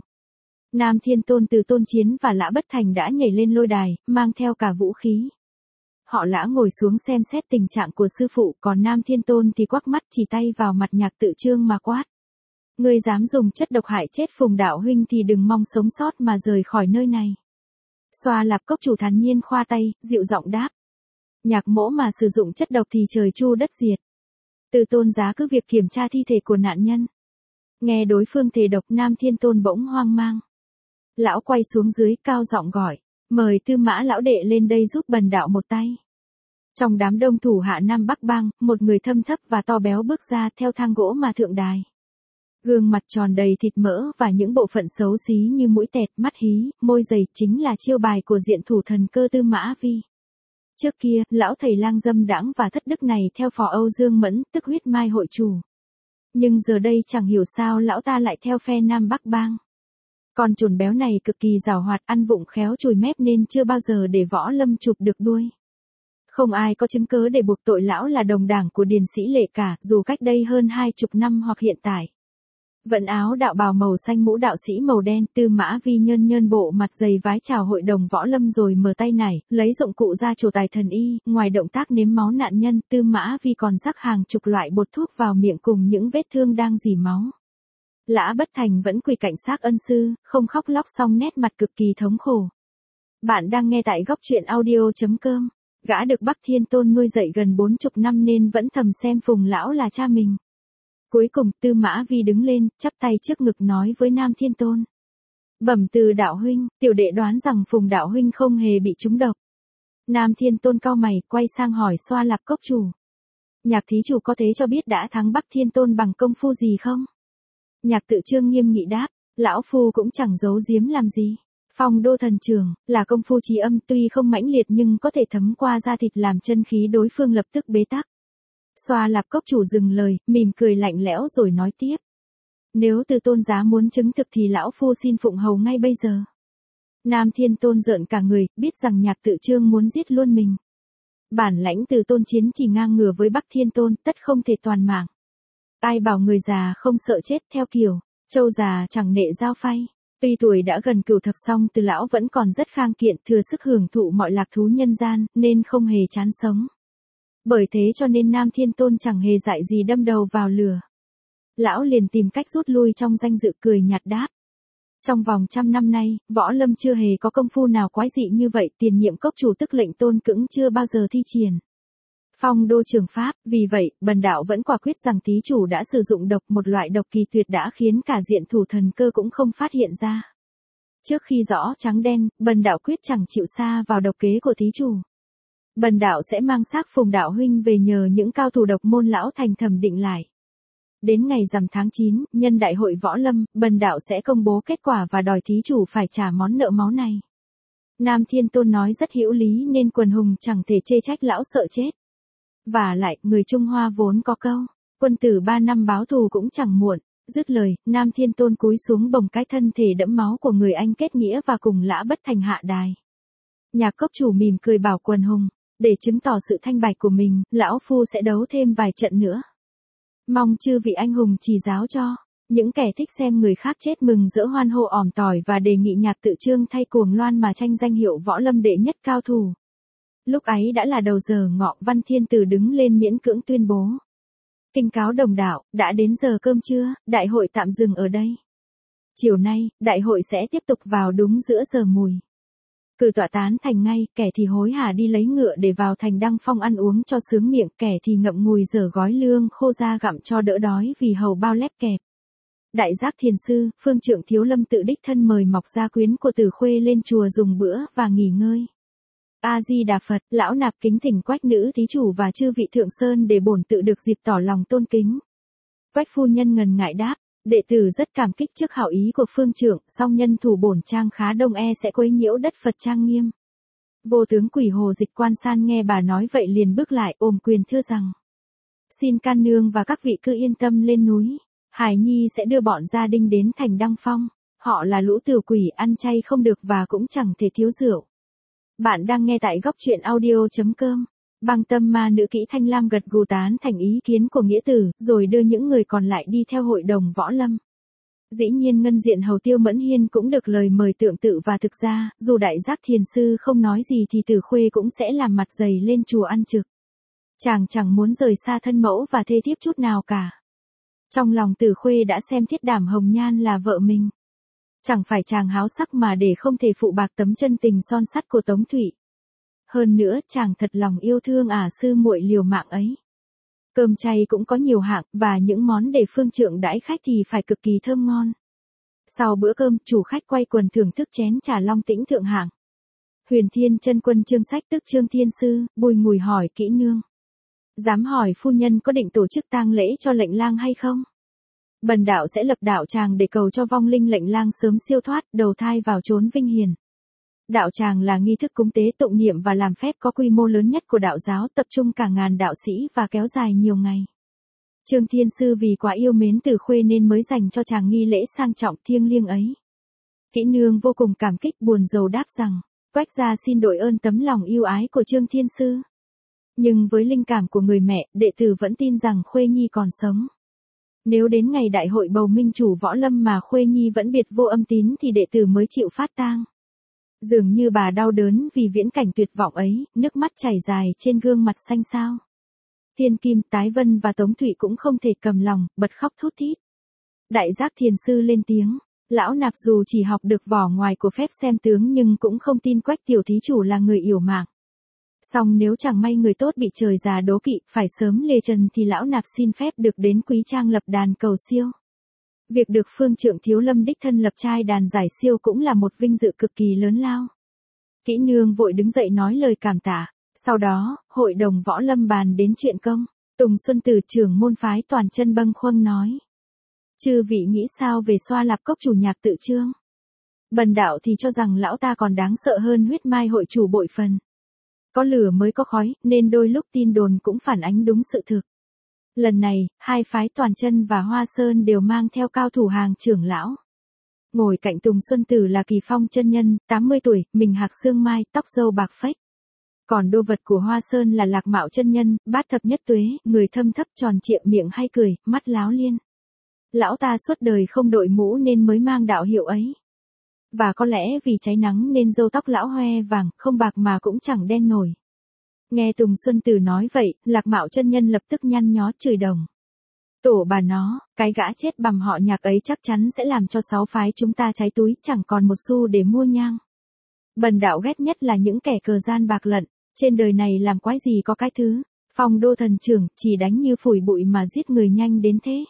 [SPEAKER 1] Nam Thiên Tôn, Từ Tôn Chiến và Lã Bất Thành đã nhảy lên lôi đài, mang theo cả vũ khí. Họ Lã ngồi xuống xem xét tình trạng của sư phụ, còn Nam Thiên Tôn thì quắc mắt chỉ tay vào mặt Nhạc Tự Chương mà quát. Ngươi dám dùng chất độc hại chết Phùng đạo huynh thì đừng mong sống sót mà rời khỏi nơi này. Xoa Lạp Cốc chủ thản nhiên khoa tay, dịu giọng đáp. Nhạc mỗ mà sử dụng chất độc thì trời chu đất diệt. Từ Tôn giá cứ việc kiểm tra thi thể của nạn nhân. Nghe đối phương thề độc, Nam Thiên Tôn bỗng hoang mang. Lão quay xuống dưới, cao giọng gọi. Mời Tư Mã lão đệ lên đây giúp bần đạo một tay. Trong đám đông thủ hạ Nam Bắc Bang, một người thâm thấp và to béo bước ra theo thang gỗ mà thượng đài. Gương mặt tròn đầy thịt mỡ và những bộ phận xấu xí như mũi tẹt, mắt hí, môi dày chính là chiêu bài của diện thủ thần cơ Tư Mã Vi. Trước kia, lão thầy lang dâm đãng và thất đức này theo phò Âu Dương Mẫn, tức huyết mai hội chủ. Nhưng giờ đây chẳng hiểu sao lão ta lại theo phe Nam Bắc Bang. Con chuồn béo này cực kỳ giàu hoạt, ăn vụng khéo chùi mép nên chưa bao giờ để võ lâm chụp được đuôi. Không ai có chứng cớ để buộc tội lão là đồng đảng của Điền Sĩ Lệ cả, dù cách đây hơn hai chục năm hoặc hiện tại. Vận áo đạo bào màu xanh, mũ đạo sĩ màu đen, Tư Mã Vi nhơn nhơn bộ mặt dày vái chào hội đồng võ lâm rồi mở tay nải, lấy dụng cụ ra trổ tài thần y, ngoài động tác nếm máu nạn nhân, Tư Mã Vi còn rắc hàng chục loại bột thuốc vào miệng cùng những vết thương đang rỉ máu. Lã Bất Thành vẫn quỳ cạnh xác ân sư, không khóc lóc song nét mặt cực kỳ thống khổ. Bạn đang nghe tại góc truyện audio.com. Gã được Bắc Thiên Tôn nuôi dạy gần bốn chục năm nên vẫn thầm xem Phùng lão là cha mình. Cuối cùng, Tư Mã Vi đứng lên, chắp tay trước ngực nói với Nam Thiên Tôn. Bẩm Từ đạo huynh, tiểu đệ đoán rằng Phùng đạo huynh không hề bị trúng độc. Nam Thiên Tôn cau mày, quay sang hỏi Xoa Lạp Cốc chủ. Nhạc thí chủ có thế cho biết đã thắng Bắc Thiên Tôn bằng công phu gì không? Nhạc Tự Chương nghiêm nghị đáp, lão phu cũng chẳng giấu giếm làm gì. Phong Đô Thần Trường là công phu trì âm, tuy không mãnh liệt nhưng có thể thấm qua da thịt làm chân khí đối phương lập tức bế tắc. Xoa Lạp Cốc chủ dừng lời, mỉm cười lạnh lẽo rồi nói tiếp. Nếu Từ Tôn giá muốn chứng thực thì lão phu xin phụng hầu ngay bây giờ. Nam Thiên Tôn rợn cả người, biết rằng Nhạc Tự Chương muốn giết luôn mình. Bản lãnh Từ Tôn Chiến chỉ ngang ngửa với Bắc Thiên Tôn, tất không thể toàn mạng. Ai bảo người già không sợ chết theo kiểu, Châu già chẳng nệ dao phay. Tuy tuổi đã gần cửu thập song Từ lão vẫn còn rất khang kiện, thừa sức hưởng thụ mọi lạc thú nhân gian, nên không hề chán sống. Bởi thế cho nên Nam Thiên Tôn chẳng hề dại gì đâm đầu vào lửa. Lão liền tìm cách rút lui trong danh dự, cười nhạt đáp. Trong vòng trăm năm nay, võ lâm chưa hề có công phu nào quái dị như vậy, tiền nhiệm cốc chủ tức lệnh Tôn Cưỡng chưa bao giờ thi triển phong đô trường pháp, vì vậy, bần đạo vẫn quả quyết rằng thí chủ đã sử dụng độc, một loại độc kỳ tuyệt đã khiến cả diện thủ thần cơ cũng không phát hiện ra. Trước khi rõ trắng đen, bần đạo quyết chẳng chịu sa vào độc kế của thí chủ. Bần đạo sẽ mang xác Phùng đạo huynh về nhờ những cao thủ độc môn lão thành thẩm định lại. Đến ngày rằm tháng chín, nhân đại hội võ lâm, bần đạo sẽ công bố kết quả và đòi thí chủ phải trả món nợ máu này. Nam Thiên Tôn nói rất hữu lý nên quần hùng chẳng thể chê trách lão sợ chết. Và lại, người Trung Hoa vốn có câu, quân tử ba năm báo thù cũng chẳng muộn. Dứt lời, Nam Thiên Tôn cúi xuống bồng cái thân thể đẫm máu của người anh kết nghĩa và cùng lã bất thành hạ đài. Nhạc cốc chủ mỉm cười bảo quần hùng, để chứng tỏ sự thanh bạch của mình, lão phu sẽ đấu thêm vài trận nữa. Mong chư vị anh hùng chỉ giáo cho. Những kẻ thích xem người khác chết mừng rỡ hoan hô ỏm tỏi và đề nghị Nhạc Tự Trương thay Cuồng Loan mà tranh danh hiệu võ lâm đệ nhất cao thủ. Lúc ấy đã là đầu giờ ngọ, Văn Thiên Tử đứng lên miễn cưỡng tuyên bố. Kinh cáo đồng đạo, đã đến giờ cơm trưa, đại hội tạm dừng ở đây. Chiều nay, đại hội sẽ tiếp tục vào đúng giữa giờ mùi. Cử tọa tán thành ngay, kẻ thì hối hả đi lấy ngựa để vào thành Đăng Phong ăn uống cho sướng miệng, kẻ thì ngậm ngùi dở gói lương khô ra gặm cho đỡ đói vì hầu bao lép kẹp. Đại giác thiền sư, phương trượng Thiếu Lâm tự đích thân mời mọc gia quyến của Tử Khuê lên chùa dùng bữa và nghỉ ngơi. A Di Đà Phật, lão nạp kính thỉnh Quách nữ thí chủ và chư vị thượng sơn để bổn tự được dịp tỏ lòng tôn kính. Quách phu nhân ngần ngại đáp, đệ tử rất cảm kích trước hảo ý của phương trưởng, song nhân thủ bổn trang khá đông e sẽ quấy nhiễu đất Phật trang nghiêm. Vô tướng Quỷ Hồ Dịch Quan San nghe bà nói vậy liền bước lại ôm quyền thưa rằng, xin can nương và các vị cứ yên tâm lên núi, Hải Nhi sẽ đưa bọn gia đình đến thành Đăng Phong. Họ là lũ tiểu quỷ ăn chay không được và cũng chẳng thể thiếu rượu. Bạn đang nghe tại góc truyện audio chấm com. Băng Tâm Ma nữ kỹ Thanh Lam gật gù tán thành ý kiến của nghĩa tử, rồi đưa những người còn lại đi theo hội đồng võ lâm. Dĩ nhiên ngân diện hầu Tiêu Mẫn Hiên cũng được lời mời tượng tự, và thực ra, dù đại giác thiền sư không nói gì thì Tử Khuê cũng sẽ làm mặt dày lên chùa ăn trực. Chàng chẳng muốn rời xa thân mẫu và thê thiếp chút nào cả. Trong lòng Tử Khuê đã xem Thiết Đảm Hồng Nhan là vợ mình. Chẳng phải chàng háo sắc mà để không thể phụ bạc tấm chân tình son sắt của Tống Thụy. Hơn nữa, chàng thật lòng yêu thương ả sư muội liều mạng ấy. Cơm chay cũng có nhiều hạng, và những món để phương trượng đãi khách thì phải cực kỳ thơm ngon. Sau bữa cơm, chủ khách quay quần thưởng thức chén trà long tĩnh thượng hạng. Huyền Thiên chân quân Trương Sách tức Trương Thiên Sư, bùi ngùi hỏi kỹ nương. Dám hỏi phu nhân có định tổ chức tang lễ cho lệnh lang hay không? Bần đạo sẽ lập đạo tràng để cầu cho vong linh lệnh lang sớm siêu thoát, đầu thai vào chốn vinh hiển. Đạo tràng là nghi thức cúng tế tụng niệm và làm phép có quy mô lớn nhất của đạo giáo, tập trung cả ngàn đạo sĩ và kéo dài nhiều ngày. Trương Thiên Sư vì quá yêu mến Tử Khuê nên mới dành cho chàng nghi lễ sang trọng thiêng liêng ấy. Kỹ nương vô cùng cảm kích buồn rầu đáp rằng, Quách gia xin đội ơn tấm lòng yêu ái của Trương Thiên Sư. Nhưng với linh cảm của người mẹ, đệ tử vẫn tin rằng Khuê Nhi còn sống. Nếu đến ngày đại hội bầu minh chủ võ lâm mà Khuê Nhi vẫn biệt vô âm tín thì đệ tử mới chịu phát tang. Dường như bà đau đớn vì viễn cảnh tuyệt vọng ấy, nước mắt chảy dài trên gương mặt xanh xao. Thiên Kim, Tái Vân và Tống Thụy cũng không thể cầm lòng, bật khóc thút thít. Đại giác thiền sư lên tiếng, lão nạp dù chỉ học được vỏ ngoài của phép xem tướng nhưng cũng không tin Quách tiểu thí chủ là người yểu mạng. Song nếu chẳng may người tốt bị trời già đố kỵ, phải sớm lìa trần thì lão nạp xin phép được đến Quý Trang lập đàn cầu siêu. Việc được phương trượng Thiếu Lâm đích thân lập trai đàn giải siêu cũng là một vinh dự cực kỳ lớn lao. Kỹ nương vội đứng dậy nói lời cảm tạ. Sau đó, hội đồng võ lâm bàn đến chuyện công. Tùng Xuân Tử trưởng môn phái toàn chân bâng khuâng nói. Chư vị nghĩ sao về Xoa Lạp cốc chủ Nhạc Tự Trương? Bần đạo thì cho rằng lão ta còn đáng sợ hơn Huyết Mai hội chủ bội phần. Có lửa mới có khói, nên đôi lúc tin đồn cũng phản ánh đúng sự thực. Lần này, hai phái Toàn Chân và Hoa Sơn đều mang theo cao thủ hàng trưởng lão. Ngồi cạnh Tùng Xuân Tử là Kỳ Phong chân nhân, tám mươi tuổi, mình hạc xương mai, tóc râu bạc phách. Còn đô vật của Hoa Sơn là Lạc Mạo chân nhân, bát thập nhất tuế, người thâm thấp tròn trịa miệng hay cười, mắt láo liên. Lão ta suốt đời không đội mũ nên mới mang đạo hiệu ấy. Và có lẽ vì cháy nắng nên râu tóc lão hoe vàng, không bạc mà cũng chẳng đen nổi. Nghe Tùng Xuân Tử nói vậy, Lạc Mạo chân nhân lập tức nhăn nhó chửi đồng. Tổ bà nó, cái gã chết bằm họ Nhạc ấy chắc chắn sẽ làm cho sáu phái chúng ta cháy túi chẳng còn một xu để mua nhang. Bần đạo ghét nhất là những kẻ cờ gian bạc lận, trên đời này làm quái gì có cái thứ, Phong Đô thần trưởng chỉ đánh như phủi bụi mà giết người nhanh đến thế.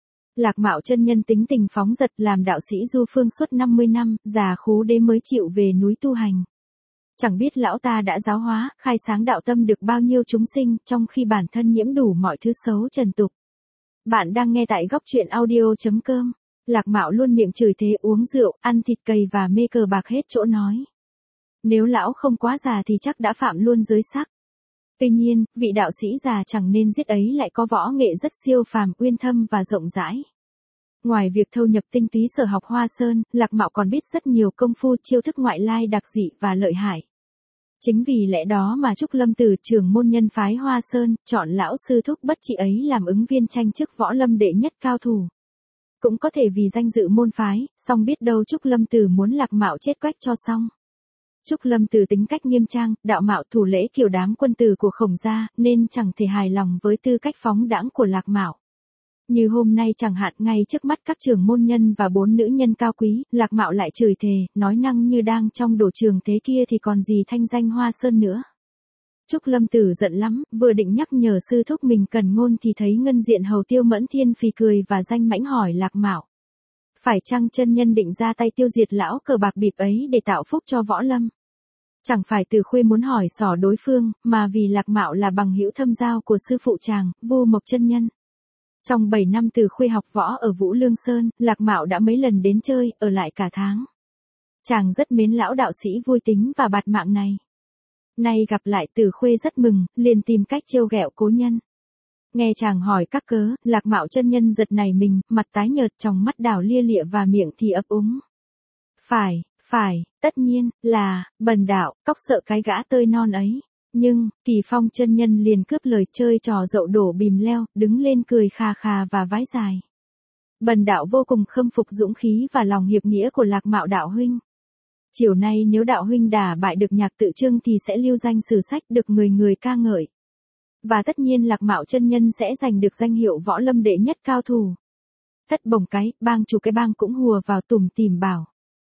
[SPEAKER 1] Lạc Mạo chân nhân tính tình phóng dật làm đạo sĩ du phương suốt năm mươi năm, già khú đế mới chịu về núi tu hành. Chẳng biết lão ta đã giáo hóa, khai sáng đạo tâm được bao nhiêu chúng sinh, trong khi bản thân nhiễm đủ mọi thứ xấu trần tục. Bạn đang nghe tại góc truyện audio chấm com. Lạc Mạo luôn miệng chửi thế, uống rượu, ăn thịt cầy và mê cờ bạc hết chỗ nói. Nếu lão không quá già thì chắc đã phạm luôn giới sắc. Tuy nhiên, vị đạo sĩ già chẳng nên giết ấy lại có võ nghệ rất siêu phàm, uyên thâm và rộng rãi. Ngoài việc thâu nhập tinh túy sở học Hoa Sơn, Lạc Mạo còn biết rất nhiều công phu chiêu thức ngoại lai đặc dị và lợi hại. Chính vì lẽ đó mà Trúc Lâm Tử, trưởng môn nhân phái Hoa Sơn, chọn lão sư thúc Bất Trị ấy làm ứng viên tranh chức võ lâm đệ nhất cao thủ. Cũng có thể vì danh dự môn phái, song biết đâu Trúc Lâm Tử muốn Lạc Mạo chết quách cho xong. Trúc Lâm Tử tính cách nghiêm trang, đạo mạo thủ lễ kiểu đám quân tử của Khổng gia, nên chẳng thể hài lòng với tư cách phóng đãng của Lạc Mạo. Như hôm nay chẳng hạn, ngay trước mắt các trưởng môn nhân và bốn nữ nhân cao quý, Lạc Mạo lại chửi thề, nói năng như đang trong đổ trường thế kia thì còn gì thanh danh Hoa Sơn nữa. Trúc Lâm Tử giận lắm, vừa định nhắc nhở sư thúc mình cần ngôn thì thấy ngân diện hầu Tiêu Mẫn Thiên phì cười và danh mãnh hỏi Lạc Mạo. Phải chăng chân nhân định ra tay tiêu diệt lão cờ bạc bịp ấy để tạo phúc cho võ lâm? Chẳng phải Từ Khuê muốn hỏi xỏ đối phương, mà vì Lạc Mạo là bằng hữu thâm giao của sư phụ chàng, Vô Mộc chân nhân. Trong bảy năm Từ Khuê học võ ở Vũ Lương Sơn, Lạc Mạo đã mấy lần đến chơi, ở lại cả tháng. Chàng rất mến lão đạo sĩ vui tính và bạt mạng này. Nay gặp lại Từ Khuê rất mừng, liền tìm cách trêu ghẹo cố nhân. Nghe chàng hỏi các cớ, Lạc Mạo chân nhân giật nảy mình, mặt tái nhợt, tròng mắt đảo lia lịa và miệng thì ấp úng. Phải, phải, tất nhiên, là, bần đạo, cóc sợ cái gã tơi non ấy. Nhưng, Kỳ Phong chân nhân liền cướp lời, chơi trò dậu đổ bìm leo, đứng lên cười khà khà và vái dài. Bần đạo vô cùng khâm phục dũng khí và lòng hiệp nghĩa của Lạc Mạo đạo huynh. Chiều nay nếu đạo huynh đả bại được Nhạc Tự Trưng thì sẽ lưu danh sử sách, được người người ca ngợi. Và tất nhiên Lạc Mạo chân nhân sẽ giành được danh hiệu võ lâm đệ nhất cao thủ. Thất bồng cái, bang chủ cái bang cũng hùa vào tủm tỉm bảo.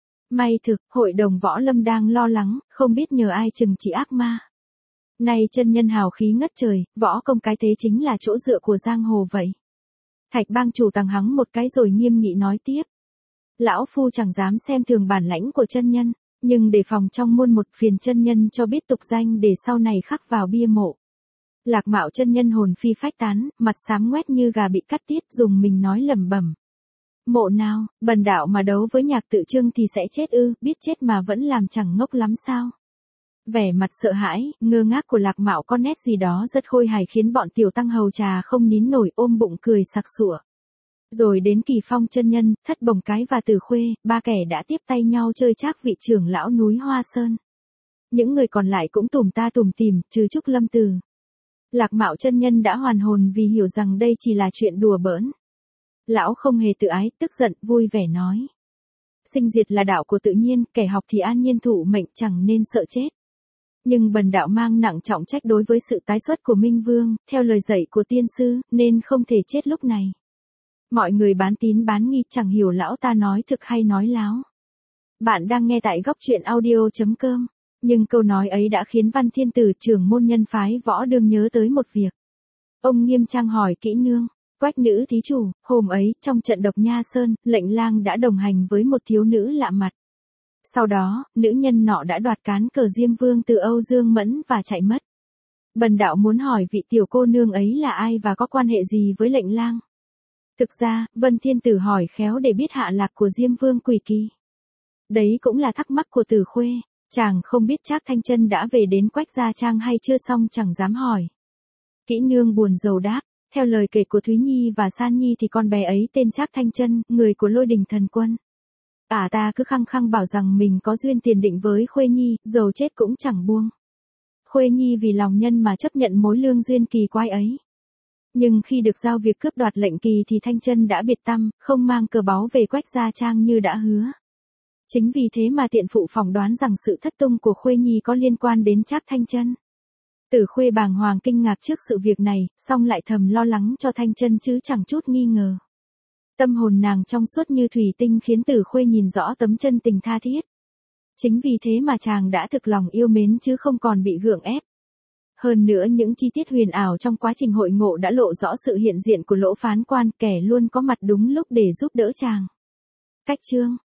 [SPEAKER 1] May thực, hội đồng võ lâm đang lo lắng, không biết nhờ ai trừng trị ác ma. Nay chân nhân hào khí ngất trời, võ công cái thế chính là chỗ dựa của giang hồ vậy. Thạch bang chủ tằng hắng một cái rồi nghiêm nghị nói tiếp. Lão phu chẳng dám xem thường bản lãnh của chân nhân, nhưng để phòng trong muôn một phiền chân nhân cho biết tục danh để sau này khắc vào bia mộ. Lạc Mạo chân nhân hồn phi phách tán, mặt xám ngoét như gà bị cắt tiết, dùng mình nói lẩm bẩm. Mộ nào, bần đạo mà đấu với Nhạc Tự Trưng thì sẽ chết ư, biết chết mà vẫn làm chẳng ngốc lắm sao? Vẻ mặt sợ hãi, ngơ ngác của Lạc Mạo có nét gì đó rất khôi hài khiến bọn tiểu tăng hầu trà không nín nổi ôm bụng cười sặc sụa. Rồi đến Kỳ Phong chân nhân, Thất Bồng cái và Từ Khuê, ba kẻ đã tiếp tay nhau chơi trác vị trưởng lão núi Hoa Sơn. Những người còn lại cũng tủm ta tủm tỉm, trừ Trúc Lâm Tử. Lạc Mạo chân nhân đã hoàn hồn vì hiểu rằng đây chỉ là chuyện đùa bỡn. Lão không hề tự ái, tức giận, vui vẻ nói. Sinh diệt là đạo của tự nhiên, kẻ học thì an nhiên thụ mệnh, chẳng nên sợ chết. Nhưng bần đạo mang nặng trọng trách đối với sự tái xuất của Minh Vương, theo lời dạy của tiên sư, nên không thể chết lúc này. Mọi người bán tín bán nghi, chẳng hiểu lão ta nói thực hay nói láo. Bạn đang nghe tại góc truyện audio chấm com. Nhưng câu nói ấy đã khiến Văn Thiên Tử, trưởng môn nhân phái võ đương nhớ tới một việc. Ông nghiêm trang hỏi kỹ nương. Quách nữ thí chủ, hôm ấy, trong trận độc Nha Sơn, lệnh lang đã đồng hành với một thiếu nữ lạ mặt. Sau đó, nữ nhân nọ đã đoạt cán cờ Diêm Vương từ Âu Dương Mẫn và chạy mất. Bần đạo muốn hỏi vị tiểu cô nương ấy là ai và có quan hệ gì với lệnh lang? Thực ra, Vân Thiên Tử hỏi khéo để biết hạ lạc của Diêm Vương Quỷ Kỳ. Đấy cũng là thắc mắc của Từ Khuê, chàng không biết Trác Thanh Chân đã về đến Quách gia trang hay chưa xong chẳng dám hỏi. Kỹ nương buồn rầu đáp. Theo lời kể của Thúy Nhi và San Nhi thì con bé ấy tên Trác Thanh Chân, người của Lôi Đình Thần Quân. À ta cứ khăng khăng bảo rằng mình có duyên tiền định với Khuê Nhi, dầu chết cũng chẳng buông. Khuê Nhi vì lòng nhân mà chấp nhận mối lương duyên kỳ quái ấy. Nhưng khi được giao việc cướp đoạt lệnh kỳ thì Thanh Chân đã biệt tăm, không mang cờ báu về Quách gia trang như đã hứa. Chính vì thế mà tiện phụ phỏng đoán rằng sự thất tung của Khuê Nhi có liên quan đến Trác Thanh Chân. Tử Khuê bàng hoàng kinh ngạc trước sự việc này, song lại thầm lo lắng cho Thanh Chân chứ chẳng chút nghi ngờ. Tâm hồn nàng trong suốt như thủy tinh khiến Tử Khuê nhìn rõ tấm chân tình tha thiết. Chính vì thế mà chàng đã thực lòng yêu mến chứ không còn bị gượng ép. Hơn nữa những chi tiết huyền ảo trong quá trình hội ngộ đã lộ rõ sự hiện diện của Lỗ Phán Quan, kẻ luôn có mặt đúng lúc để giúp đỡ chàng. Cách chương